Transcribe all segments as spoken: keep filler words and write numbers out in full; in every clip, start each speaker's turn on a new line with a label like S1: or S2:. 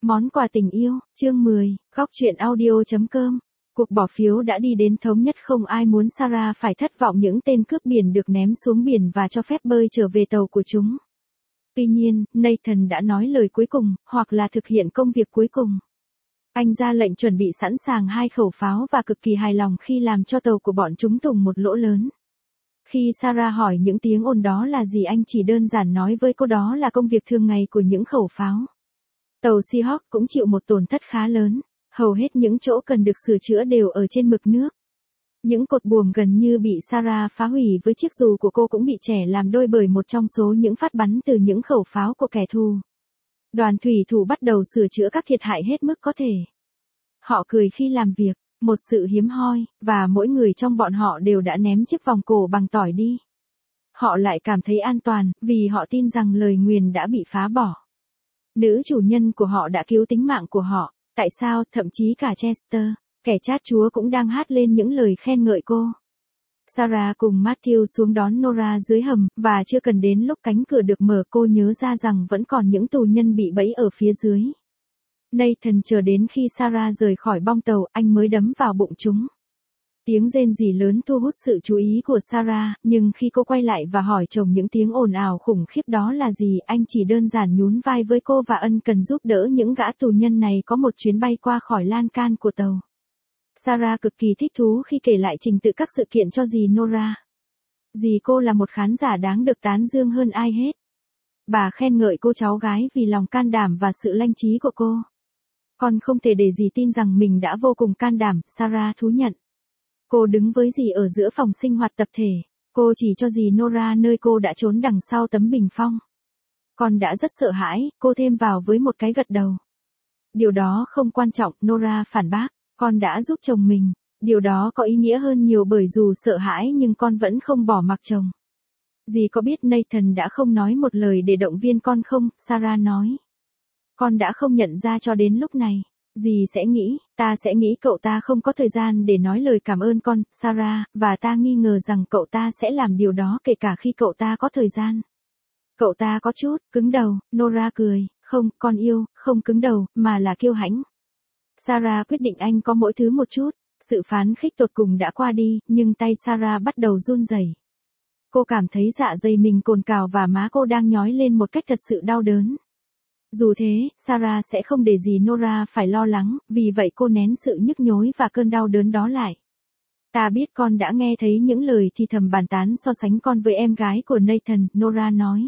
S1: Món quà tình yêu, chương mười, góc truyện audio chấm com. Cuộc bỏ phiếu đã đi đến thống nhất, không ai muốn Sarah phải thất vọng. Những tên cướp biển được ném xuống biển và cho phép bơi trở về tàu của chúng. Tuy nhiên, Nathan đã nói lời cuối cùng, hoặc là thực hiện công việc cuối cùng. Anh ra lệnh chuẩn bị sẵn sàng hai khẩu pháo và cực kỳ hài lòng khi làm cho tàu của bọn chúng thủng một lỗ lớn. Khi Sarah hỏi những tiếng ồn đó là gì, anh chỉ đơn giản nói với cô đó là công việc thường ngày của những khẩu pháo. Tàu Seahawk cũng chịu một tổn thất khá lớn, hầu hết những chỗ cần được sửa chữa đều ở trên mực nước. Những cột buồm gần như bị Sarah phá hủy, với chiếc dù của cô cũng bị chẻ làm đôi bởi một trong số những phát bắn từ những khẩu pháo của kẻ thù. Đoàn thủy thủ bắt đầu sửa chữa các thiệt hại hết mức có thể. Họ cười khi làm việc, một sự hiếm hoi, và mỗi người trong bọn họ đều đã ném chiếc vòng cổ bằng tỏi đi. Họ lại cảm thấy an toàn, vì họ tin rằng lời nguyền đã bị phá bỏ. Nữ chủ nhân của họ đã cứu tính mạng của họ. Tại sao, thậm chí cả Chester, kẻ chát chúa, cũng đang hát lên những lời khen ngợi cô. Sarah cùng Matthew xuống đón Nora dưới hầm, và chưa cần đến lúc cánh cửa được mở cô nhớ ra rằng vẫn còn những tù nhân bị bẫy ở phía dưới. Nathan chờ đến khi Sarah rời khỏi bong tàu, anh mới đấm vào bụng chúng. Tiếng rên rỉ lớn thu hút sự chú ý của Sarah, nhưng khi cô quay lại và hỏi chồng những tiếng ồn ào khủng khiếp đó là gì, anh chỉ đơn giản nhún vai với cô và ân cần giúp đỡ những gã tù nhân này có một chuyến bay qua khỏi lan can của tàu. Sarah cực kỳ thích thú khi kể lại trình tự các sự kiện cho dì Nora. Dì cô là một khán giả đáng được tán dương hơn ai hết. Bà khen ngợi cô cháu gái vì lòng can đảm và sự lanh trí của cô. Con không thể để dì tin rằng mình đã vô cùng can đảm, Sarah thú nhận. Cô đứng với dì ở giữa phòng sinh hoạt tập thể. Cô chỉ cho dì Nora nơi cô đã trốn đằng sau tấm bình phong. Con đã rất sợ hãi, cô thêm vào với một cái gật đầu. Điều đó không quan trọng, Nora phản bác. Con đã giúp chồng mình. Điều đó có ý nghĩa hơn nhiều, bởi dù sợ hãi nhưng con vẫn không bỏ mặc chồng. Dì có biết Nathan đã không nói một lời để động viên con không? Sarah nói. Con đã không nhận ra cho đến lúc này. Dì sẽ nghĩ, ta sẽ nghĩ cậu ta không có thời gian để nói lời cảm ơn con, Sarah, và ta nghi ngờ rằng cậu ta sẽ làm điều đó kể cả khi cậu ta có thời gian. Cậu ta có chút cứng đầu, Nora cười, không, con yêu, không cứng đầu, mà là kiêu hãnh. Sarah quyết định anh có mỗi thứ một chút. Sự phán khích tột cùng đã qua đi, nhưng tay Sarah bắt đầu run rẩy. Cô cảm thấy dạ dày mình cồn cào và má cô đang nhói lên một cách thật sự đau đớn. Dù thế, Sarah sẽ không để dì Nora phải lo lắng, vì vậy cô nén sự nhức nhối và cơn đau đớn đó lại. Ta biết con đã nghe thấy những lời thì thầm bàn tán so sánh con với em gái của Nathan, Nora nói.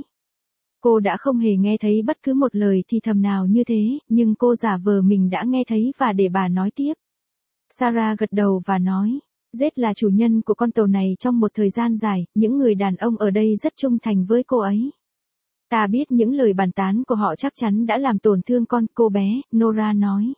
S1: Cô đã không hề nghe thấy bất cứ một lời thì thầm nào như thế, nhưng cô giả vờ mình đã nghe thấy và để bà nói tiếp. Sarah gật đầu và nói, Zed là chủ nhân của con tàu này trong một thời gian dài, những người đàn ông ở đây rất trung thành với cô ấy. Ta biết những lời bàn tán của họ chắc chắn đã làm tổn thương con, cô bé, Nora nói.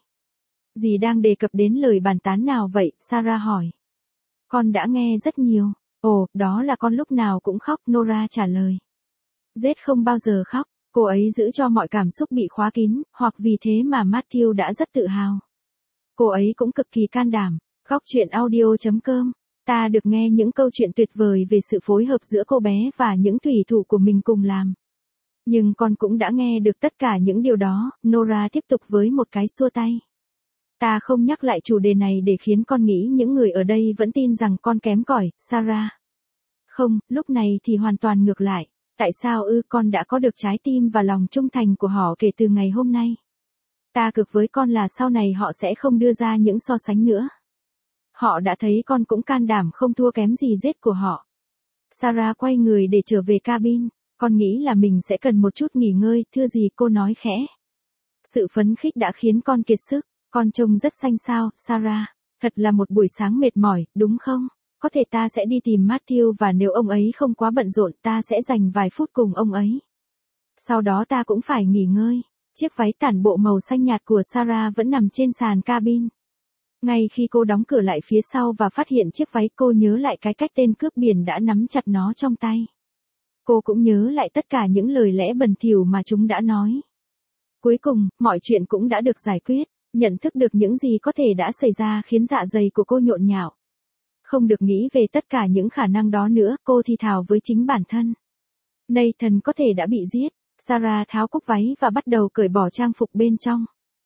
S1: Dì đang đề cập đến lời bàn tán nào vậy? Sarah hỏi. Con đã nghe rất nhiều. Ồ, đó là con lúc nào cũng khóc, Nora trả lời. Zed không bao giờ khóc, cô ấy giữ cho mọi cảm xúc bị khóa kín, hoặc vì thế mà Matthew đã rất tự hào. Cô ấy cũng cực kỳ can đảm. Góc truyện audio chấm com. Ta được nghe những câu chuyện tuyệt vời về sự phối hợp giữa cô bé và những thủy thủ của mình cùng làm. Nhưng con cũng đã nghe được tất cả những điều đó, Nora tiếp tục với một cái xua tay. Ta không nhắc lại chủ đề này để khiến con nghĩ những người ở đây vẫn tin rằng con kém cỏi, Sarah. Không, lúc này thì hoàn toàn ngược lại. Tại sao ư? Con đã có được trái tim và lòng trung thành của họ kể từ ngày hôm nay. Ta cược với con là sau này họ sẽ không đưa ra những so sánh nữa. Họ đã thấy con cũng can đảm không thua kém gì Zed của họ. Sarah quay người để trở về cabin. Con nghĩ là mình sẽ cần một chút nghỉ ngơi, thưa gì, cô nói khẽ. Sự phấn khích đã khiến con kiệt sức. Con trông rất xanh xao, Sarah. Thật là một buổi sáng mệt mỏi, đúng không? Có thể ta sẽ đi tìm Matthew và nếu ông ấy không quá bận rộn ta sẽ dành vài phút cùng ông ấy. Sau đó ta cũng phải nghỉ ngơi. Chiếc váy tản bộ màu xanh nhạt của Sarah vẫn nằm trên sàn cabin. Ngay khi cô đóng cửa lại phía sau và phát hiện chiếc váy, cô nhớ lại cái cách tên cướp biển đã nắm chặt nó trong tay. Cô cũng nhớ lại tất cả những lời lẽ bẩn thỉu mà chúng đã nói. Cuối cùng, mọi chuyện cũng đã được giải quyết. Nhận thức được những gì có thể đã xảy ra khiến dạ dày của cô nhộn nhạo. Không được nghĩ về tất cả những khả năng đó nữa, cô thì thào với chính bản thân. Nathan có thể đã bị giết. Sarah tháo cúc váy và bắt đầu cởi bỏ trang phục bên trong.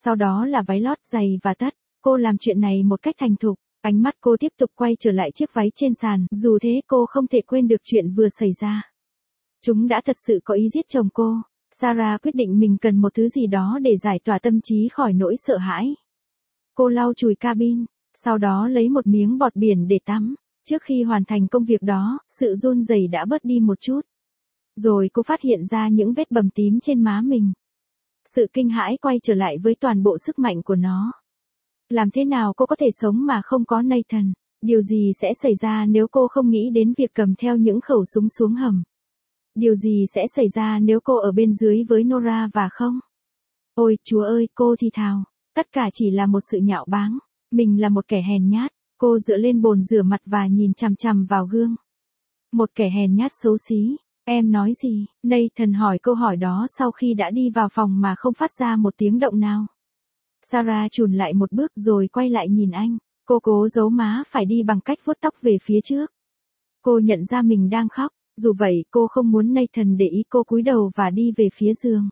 S1: Sau đó là váy lót, giày và tất. Cô làm chuyện này một cách thành thục. Ánh mắt cô tiếp tục quay trở lại chiếc váy trên sàn, dù thế cô không thể quên được chuyện vừa xảy ra. Chúng đã thật sự có ý giết chồng cô. Sarah quyết định mình cần một thứ gì đó để giải tỏa tâm trí khỏi nỗi sợ hãi. Cô lau chùi cabin, sau đó lấy một miếng bọt biển để tắm. Trước khi hoàn thành công việc đó, sự run rẩy đã bớt đi một chút. Rồi cô phát hiện ra những vết bầm tím trên má mình. Sự kinh hãi quay trở lại với toàn bộ sức mạnh của nó. Làm thế nào cô có thể sống mà không có Nathan? Điều gì sẽ xảy ra nếu cô không nghĩ đến việc cầm theo những khẩu súng xuống hầm? Điều gì sẽ xảy ra nếu cô ở bên dưới với Nora và không? Ôi, Chúa ơi, cô thì thào. Tất cả chỉ là một sự nhạo báng. Mình là một kẻ hèn nhát. Cô dựa lên bồn rửa mặt và nhìn chằm chằm vào gương. Một kẻ hèn nhát xấu xí. Em nói gì? Nathan hỏi câu hỏi đó sau khi đã đi vào phòng mà không phát ra một tiếng động nào. Sarah chùn lại một bước rồi quay lại nhìn anh. Cô cố giấu má phải đi bằng cách vuốt tóc về phía trước. Cô nhận ra mình đang khóc. Dù vậy, cô không muốn Nathan để ý. Cô cúi đầu và đi về phía giường.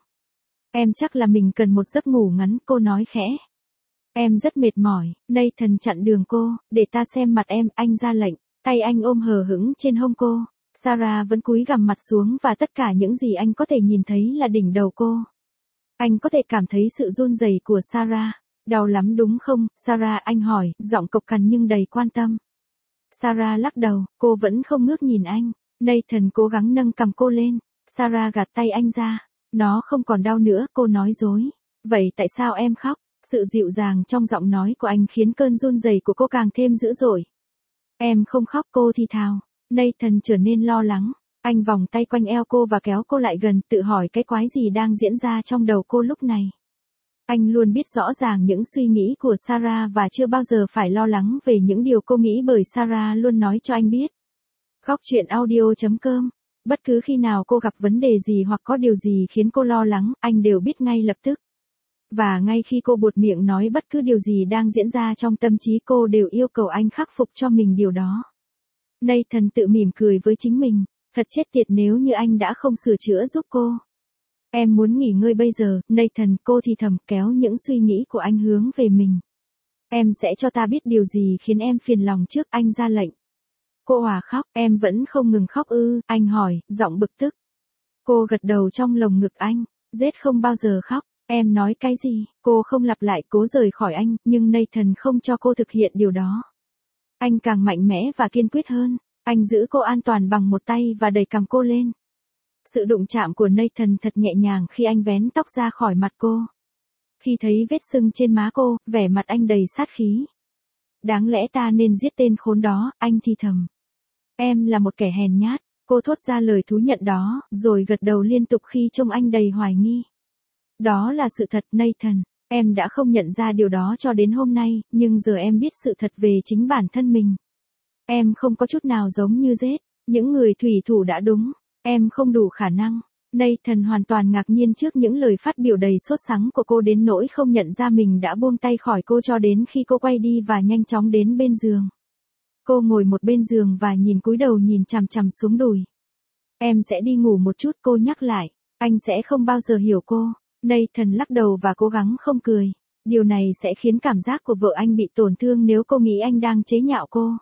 S1: Em chắc là mình cần một giấc ngủ ngắn, cô nói khẽ. Em rất mệt mỏi. Nathan chặn đường cô. Để ta xem mặt em, anh ra lệnh. Tay anh ôm hờ hững trên hông cô. Sarah vẫn cúi gằm mặt xuống và tất cả những gì anh có thể nhìn thấy là đỉnh đầu cô. Anh có thể cảm thấy sự run rẩy của Sarah. Đau lắm đúng không, Sarah, anh hỏi, giọng cộc cằn nhưng đầy quan tâm. Sarah lắc đầu, cô vẫn không ngước nhìn anh. Nathan cố gắng nâng cầm cô lên. Sarah gạt tay anh ra. Nó không còn đau nữa, cô nói dối. Vậy tại sao em khóc? Sự dịu dàng trong giọng nói của anh khiến cơn run rẩy của cô càng thêm dữ dội. Em không khóc, cô thì thào. Nathan trở nên lo lắng. Anh vòng tay quanh eo cô và kéo cô lại gần, tự hỏi cái quái gì đang diễn ra trong đầu cô lúc này. Anh luôn biết rõ ràng những suy nghĩ của Sarah và chưa bao giờ phải lo lắng về những điều cô nghĩ bởi Sarah luôn nói cho anh biết. Góc truyện audio chấm com. Bất cứ khi nào cô gặp vấn đề gì hoặc có điều gì khiến cô lo lắng, anh đều biết ngay lập tức. Và ngay khi cô buột miệng nói bất cứ điều gì đang diễn ra trong tâm trí cô đều yêu cầu anh khắc phục cho mình điều đó. Nathan tự mỉm cười với chính mình. Thật chết tiệt nếu như anh đã không sửa chữa giúp cô. Em muốn nghỉ ngơi bây giờ, Nathan, cô thì thầm kéo những suy nghĩ của anh hướng về mình. Em sẽ cho ta biết điều gì khiến em phiền lòng trước, anh ra lệnh. Cô hòa khóc, em vẫn không ngừng khóc ư, anh hỏi, giọng bực tức. Cô gật đầu trong lồng ngực anh, Zed không bao giờ khóc, em nói cái gì, cô không lặp lại cố rời khỏi anh, nhưng Nathan không cho cô thực hiện điều đó. Anh càng mạnh mẽ và kiên quyết hơn, anh giữ cô an toàn bằng một tay và đẩy cằm cô lên. Sự đụng chạm của Nathan thật nhẹ nhàng khi anh vén tóc ra khỏi mặt cô. Khi thấy vết sưng trên má cô, vẻ mặt anh đầy sát khí. Đáng lẽ ta nên giết tên khốn đó, anh thì thầm. Em là một kẻ hèn nhát, cô thốt ra lời thú nhận đó, rồi gật đầu liên tục khi trông anh đầy hoài nghi. Đó là sự thật, Nathan, em đã không nhận ra điều đó cho đến hôm nay, nhưng giờ em biết sự thật về chính bản thân mình. Em không có chút nào giống như Zed, những người thủy thủ đã đúng, em không đủ khả năng. Nathan hoàn toàn ngạc nhiên trước những lời phát biểu đầy sốt sắng của cô đến nỗi không nhận ra mình đã buông tay khỏi cô cho đến khi cô quay đi và nhanh chóng đến bên giường. Cô ngồi một bên giường và nhìn cúi đầu nhìn chằm chằm xuống đùi. Em sẽ đi ngủ một chút, cô nhắc lại, anh sẽ không bao giờ hiểu cô. Nathan lắc đầu và cố gắng không cười. Điều này sẽ khiến cảm giác của vợ anh bị tổn thương nếu cô nghĩ anh đang chế nhạo cô.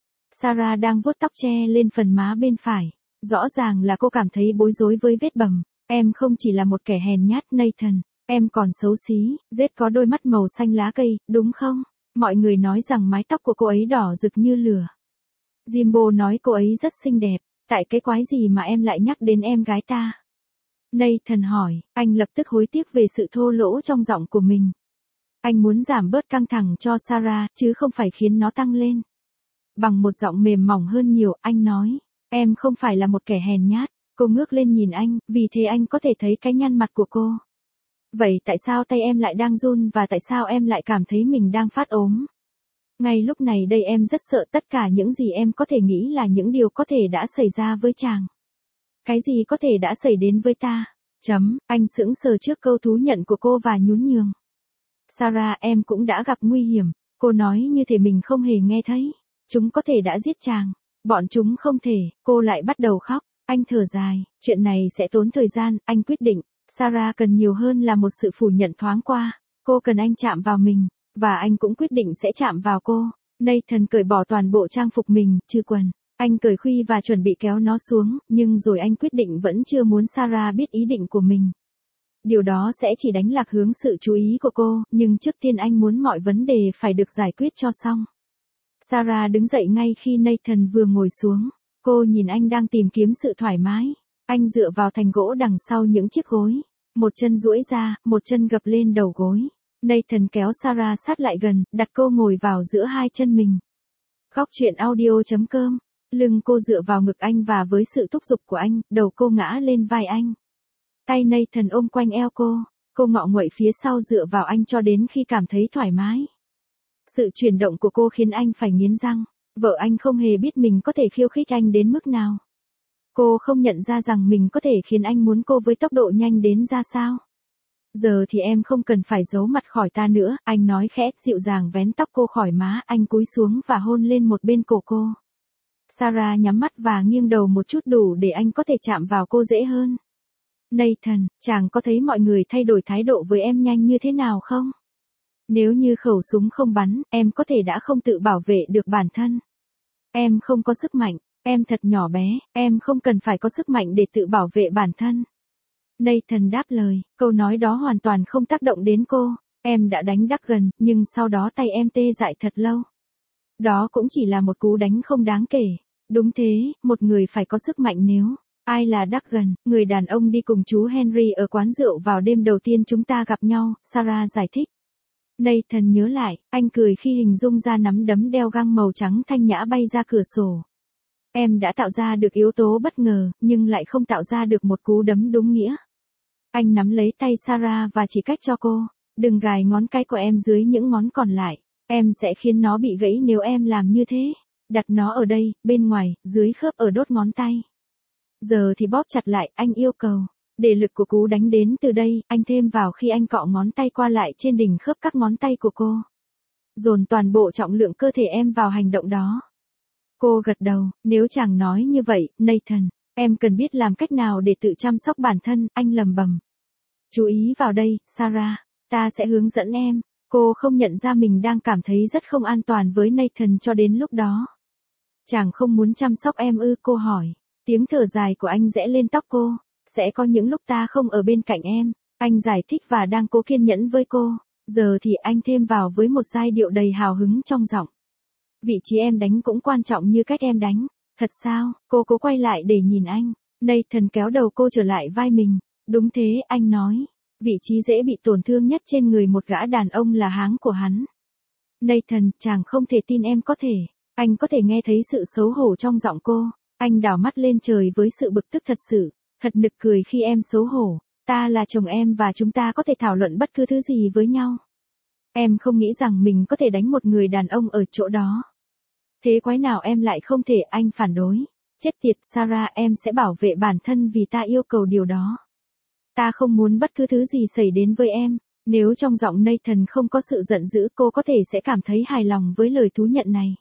S1: Sarah đang vuốt tóc che lên phần má bên phải. Rõ ràng là cô cảm thấy bối rối với vết bầm. Em không chỉ là một kẻ hèn nhát, Nathan, em còn xấu xí. Zed có đôi mắt màu xanh lá cây, đúng không? Mọi người nói rằng mái tóc của cô ấy đỏ rực như lửa. Jimbo nói cô ấy rất xinh đẹp. Tại cái quái gì mà em lại nhắc đến em gái ta? Nathan hỏi, anh lập tức hối tiếc về sự thô lỗ trong giọng của mình. Anh muốn giảm bớt căng thẳng cho Sarah, chứ không phải khiến nó tăng lên. Bằng một giọng mềm mỏng hơn nhiều, anh nói, em không phải là một kẻ hèn nhát. Cô ngước lên nhìn anh, vì thế anh có thể thấy cái nhăn mặt của cô. Vậy tại sao tay em lại đang run và tại sao em lại cảm thấy mình đang phát ốm? Ngay lúc này đây em rất sợ tất cả những gì em có thể nghĩ là những điều có thể đã xảy ra với chàng. Cái gì có thể đã xảy đến với ta? Chấm, anh sững sờ trước câu thú nhận của cô và nhún nhường. Sarah, em cũng đã gặp nguy hiểm. Cô nói như thể mình không hề nghe thấy. Chúng có thể đã giết chàng. Bọn chúng không thể. Cô lại bắt đầu khóc. Anh thở dài. Chuyện này sẽ tốn thời gian, anh quyết định. Sarah cần nhiều hơn là một sự phủ nhận thoáng qua. Cô cần anh chạm vào mình, và anh cũng quyết định sẽ chạm vào cô. Nathan cởi bỏ toàn bộ trang phục mình, trừ quần. Anh cởi khuy và chuẩn bị kéo nó xuống, nhưng rồi anh quyết định vẫn chưa muốn Sarah biết ý định của mình. Điều đó sẽ chỉ đánh lạc hướng sự chú ý của cô, nhưng trước tiên anh muốn mọi vấn đề phải được giải quyết cho xong. Sarah đứng dậy ngay khi Nathan vừa ngồi xuống. Cô nhìn anh đang tìm kiếm sự thoải mái. Anh dựa vào thành gỗ đằng sau những chiếc gối. Một chân duỗi ra, một chân gập lên đầu gối. Nathan kéo Sarah sát lại gần, đặt cô ngồi vào giữa hai chân mình. Góc truyện audio chấm com. Lưng cô dựa vào ngực anh và với sự thúc giục của anh, đầu cô ngã lên vai anh. Tay Nathan ôm quanh eo cô. Cô ngọ nguậy phía sau dựa vào anh cho đến khi cảm thấy thoải mái. Sự chuyển động của cô khiến anh phải nghiến răng. Vợ anh không hề biết mình có thể khiêu khích anh đến mức nào. Cô không nhận ra rằng mình có thể khiến anh muốn cô với tốc độ nhanh đến ra sao. Giờ thì em không cần phải giấu mặt khỏi ta nữa, anh nói khẽ, dịu dàng vén tóc cô khỏi má, anh cúi xuống và hôn lên một bên cổ cô. Sarah nhắm mắt và nghiêng đầu một chút đủ để anh có thể chạm vào cô dễ hơn. Nathan, chàng có thấy mọi người thay đổi thái độ với em nhanh như thế nào không? Nếu như khẩu súng không bắn, em có thể đã không tự bảo vệ được bản thân. Em không có sức mạnh, em thật nhỏ bé, em không cần phải có sức mạnh để tự bảo vệ bản thân. Nathan đáp lời, câu nói đó hoàn toàn không tác động đến cô. Em đã đánh Duggan, nhưng sau đó tay em tê dại thật lâu. Đó cũng chỉ là một cú đánh không đáng kể. Đúng thế, một người phải có sức mạnh nếu. Ai là Duggan, người đàn ông đi cùng chú Henry ở quán rượu vào đêm đầu tiên chúng ta gặp nhau, Sarah giải thích. Nathan nhớ lại, anh cười khi hình dung ra nắm đấm đeo găng màu trắng thanh nhã bay ra cửa sổ. Em đã tạo ra được yếu tố bất ngờ, nhưng lại không tạo ra được một cú đấm đúng nghĩa. Anh nắm lấy tay Sarah và chỉ cách cho cô, đừng gài ngón cái của em dưới những ngón còn lại, em sẽ khiến nó bị gãy nếu em làm như thế. Đặt nó ở đây, bên ngoài, dưới khớp ở đốt ngón tay. Giờ thì bóp chặt lại, anh yêu cầu. Để lực của cú đánh đến từ đây, anh thêm vào khi anh cọ ngón tay qua lại trên đỉnh khớp các ngón tay của cô. Dồn toàn bộ trọng lượng cơ thể em vào hành động đó. Cô gật đầu, nếu chàng nói như vậy, Nathan, em cần biết làm cách nào để tự chăm sóc bản thân, anh lầm bầm. Chú ý vào đây, Sarah, ta sẽ hướng dẫn em. Cô không nhận ra mình đang cảm thấy rất không an toàn với Nathan cho đến lúc đó. Chàng không muốn chăm sóc em ư, cô hỏi. Tiếng thở dài của anh rẽ lên tóc cô. Sẽ có những lúc ta không ở bên cạnh em. Anh giải thích và đang cố kiên nhẫn với cô. Giờ thì anh thêm vào với một giai điệu đầy hào hứng trong giọng. Vị trí em đánh cũng quan trọng như cách em đánh. Thật sao? Cô cố quay lại để nhìn anh. Nathan kéo đầu cô trở lại vai mình. Đúng thế, anh nói. Vị trí dễ bị tổn thương nhất trên người một gã đàn ông là háng của hắn. Nathan, chàng không thể tin em có thể. Anh có thể nghe thấy sự xấu hổ trong giọng cô. Anh đảo mắt lên trời với sự bực tức thật sự. Thật nực cười khi em xấu hổ. Ta là chồng em và chúng ta có thể thảo luận bất cứ thứ gì với nhau. Em không nghĩ rằng mình có thể đánh một người đàn ông ở chỗ đó. Thế quái nào em lại không thể, anh phản đối. Chết tiệt Sarah, em sẽ bảo vệ bản thân vì ta yêu cầu điều đó. Ta không muốn bất cứ thứ gì xảy đến với em. Nếu trong giọng Nathan không có sự giận dữ, cô có thể sẽ cảm thấy hài lòng với lời thú nhận này.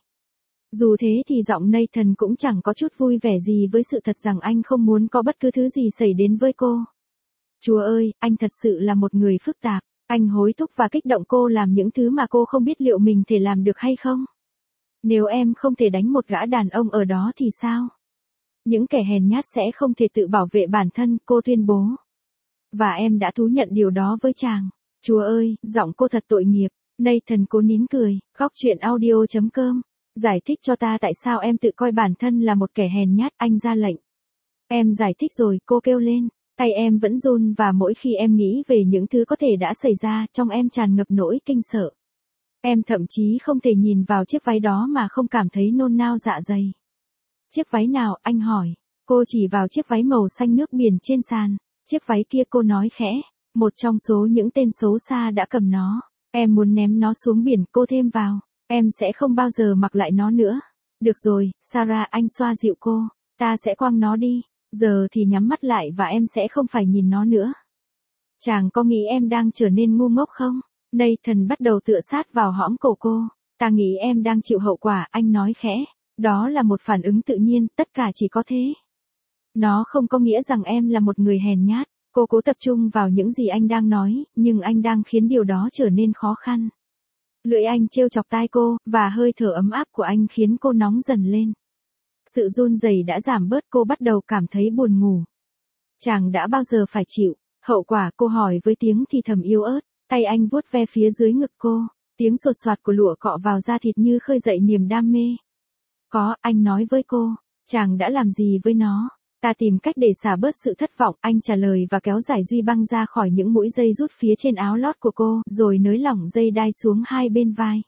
S1: Dù thế thì giọng Nathan cũng chẳng có chút vui vẻ gì với sự thật rằng anh không muốn có bất cứ thứ gì xảy đến với cô. Chúa ơi, anh thật sự là một người phức tạp. Anh hối thúc và kích động cô làm những thứ mà cô không biết liệu mình thể làm được hay không. Nếu em không thể đánh một gã đàn ông ở đó thì sao? Những kẻ hèn nhát sẽ không thể tự bảo vệ bản thân, cô tuyên bố. Và em đã thú nhận điều đó với chàng. Chúa ơi, giọng cô thật tội nghiệp. Nathan cố nín cười. Góc truyện audio chấm com. Giải thích cho ta tại sao em tự coi bản thân là một kẻ hèn nhát, anh ra lệnh. Em giải thích rồi, cô kêu lên. Tay em vẫn run và mỗi khi em nghĩ về những thứ có thể đã xảy ra, trong em tràn ngập nỗi kinh sợ. Em thậm chí không thể nhìn vào chiếc váy đó mà không cảm thấy nôn nao dạ dày. Chiếc váy nào, anh hỏi. Cô chỉ vào chiếc váy màu xanh nước biển trên sàn. Chiếc váy kia, cô nói khẽ. Một trong số những tên xấu xa đã cầm nó. Em muốn ném nó xuống biển, cô thêm vào. Em sẽ không bao giờ mặc lại nó nữa. Được rồi, Sarah, anh xoa dịu cô. Ta sẽ quăng nó đi. Giờ thì nhắm mắt lại và em sẽ không phải nhìn nó nữa. Chàng có nghĩ em đang trở nên ngu ngốc không? Nathan bắt đầu tựa sát vào hõm cổ cô. Ta nghĩ em đang chịu hậu quả, anh nói khẽ. Đó là một phản ứng tự nhiên, tất cả chỉ có thế. Nó không có nghĩa rằng em là một người hèn nhát. Cô cố tập trung vào những gì anh đang nói, nhưng anh đang khiến điều đó trở nên khó khăn. Lưỡi anh trêu chọc tai cô, và hơi thở ấm áp của anh khiến cô nóng dần lên. Sự run rẩy đã giảm bớt, cô bắt đầu cảm thấy buồn ngủ. Chàng đã bao giờ phải chịu hậu quả, cô hỏi với tiếng thì thầm yếu ớt, tay anh vuốt ve phía dưới ngực cô, tiếng sột soạt của lụa cọ vào da thịt như khơi dậy niềm đam mê. Có, anh nói với cô, chàng đã làm gì với nó? Ta tìm cách để xả bớt sự thất vọng, anh trả lời và kéo giải duy băng ra khỏi những mũi dây rút phía trên áo lót của cô, rồi nới lỏng dây đai xuống hai bên vai.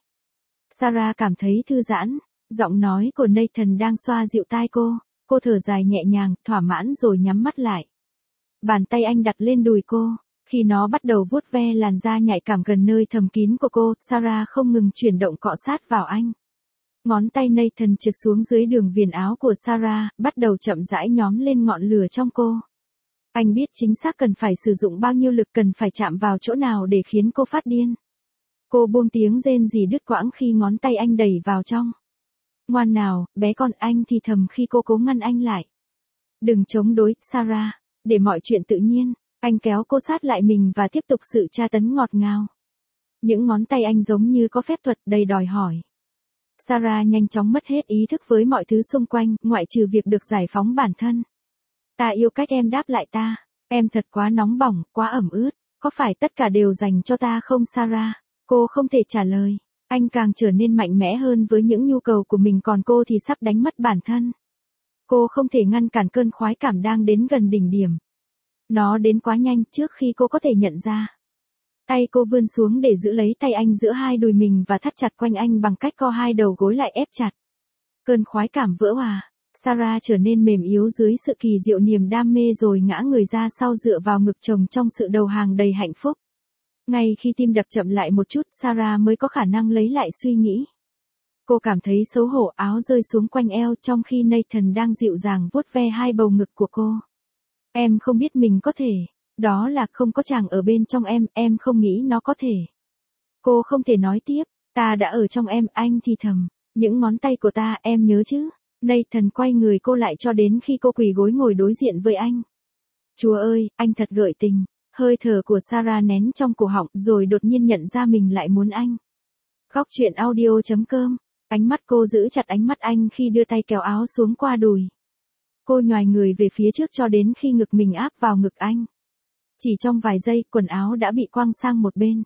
S1: Sarah cảm thấy thư giãn, giọng nói của Nathan đang xoa dịu tai cô, cô thở dài nhẹ nhàng, thỏa mãn rồi nhắm mắt lại. Bàn tay anh đặt lên đùi cô, khi nó bắt đầu vuốt ve làn da nhạy cảm gần nơi thầm kín của cô, Sarah không ngừng chuyển động cọ sát vào anh. Ngón tay Nathan trượt xuống dưới đường viền áo của Sarah, bắt đầu chậm rãi nhóm lên ngọn lửa trong cô. Anh biết chính xác cần phải sử dụng bao nhiêu lực, cần phải chạm vào chỗ nào để khiến cô phát điên. Cô buông tiếng rên rỉ đứt quãng khi ngón tay anh đẩy vào trong. Ngoan nào, bé con, anh thì thầm khi cô cố ngăn anh lại. Đừng chống đối, Sarah, để mọi chuyện tự nhiên. Anh kéo cô sát lại mình và tiếp tục sự tra tấn ngọt ngào. Những ngón tay anh giống như có phép thuật đầy đòi hỏi. Sarah nhanh chóng mất hết ý thức với mọi thứ xung quanh, ngoại trừ việc được giải phóng bản thân. Ta yêu cách em đáp lại ta. Em thật quá nóng bỏng, quá ẩm ướt. Có phải tất cả đều dành cho ta không, Sarah? Cô không thể trả lời. Anh càng trở nên mạnh mẽ hơn với những nhu cầu của mình, còn cô thì sắp đánh mất bản thân. Cô không thể ngăn cản cơn khoái cảm đang đến gần đỉnh điểm. Nó đến quá nhanh trước khi cô có thể nhận ra. Tay cô vươn xuống để giữ lấy tay anh giữa hai đùi mình và thắt chặt quanh anh bằng cách co hai đầu gối lại ép chặt. Cơn khoái cảm vỡ òa. Sarah trở nên mềm yếu dưới sự kỳ diệu niềm đam mê rồi ngã người ra sau dựa vào ngực chồng trong sự đầu hàng đầy hạnh phúc. Ngay khi tim đập chậm lại một chút, Sarah mới có khả năng lấy lại suy nghĩ. Cô cảm thấy xấu hổ, áo rơi xuống quanh eo trong khi Nathan đang dịu dàng vuốt ve hai bầu ngực của cô. Em không biết mình có thể. Đó là không có chàng ở bên trong em, em không nghĩ nó có thể. Cô không thể nói tiếp, ta đã ở trong em, anh thì thầm. Những ngón tay của ta, em nhớ chứ? Nathan quay người cô lại cho đến khi cô quỳ gối ngồi đối diện với anh. Chúa ơi, anh thật gợi tình. Hơi thở của Sarah nén trong cổ họng rồi đột nhiên nhận ra mình lại muốn anh. Góc truyện audio chấm com. Ánh mắt cô giữ chặt ánh mắt anh khi đưa tay kéo áo xuống qua đùi. Cô nhoài người về phía trước cho đến khi ngực mình áp vào ngực anh. Chỉ trong vài giây, quần áo đã bị quăng sang một bên.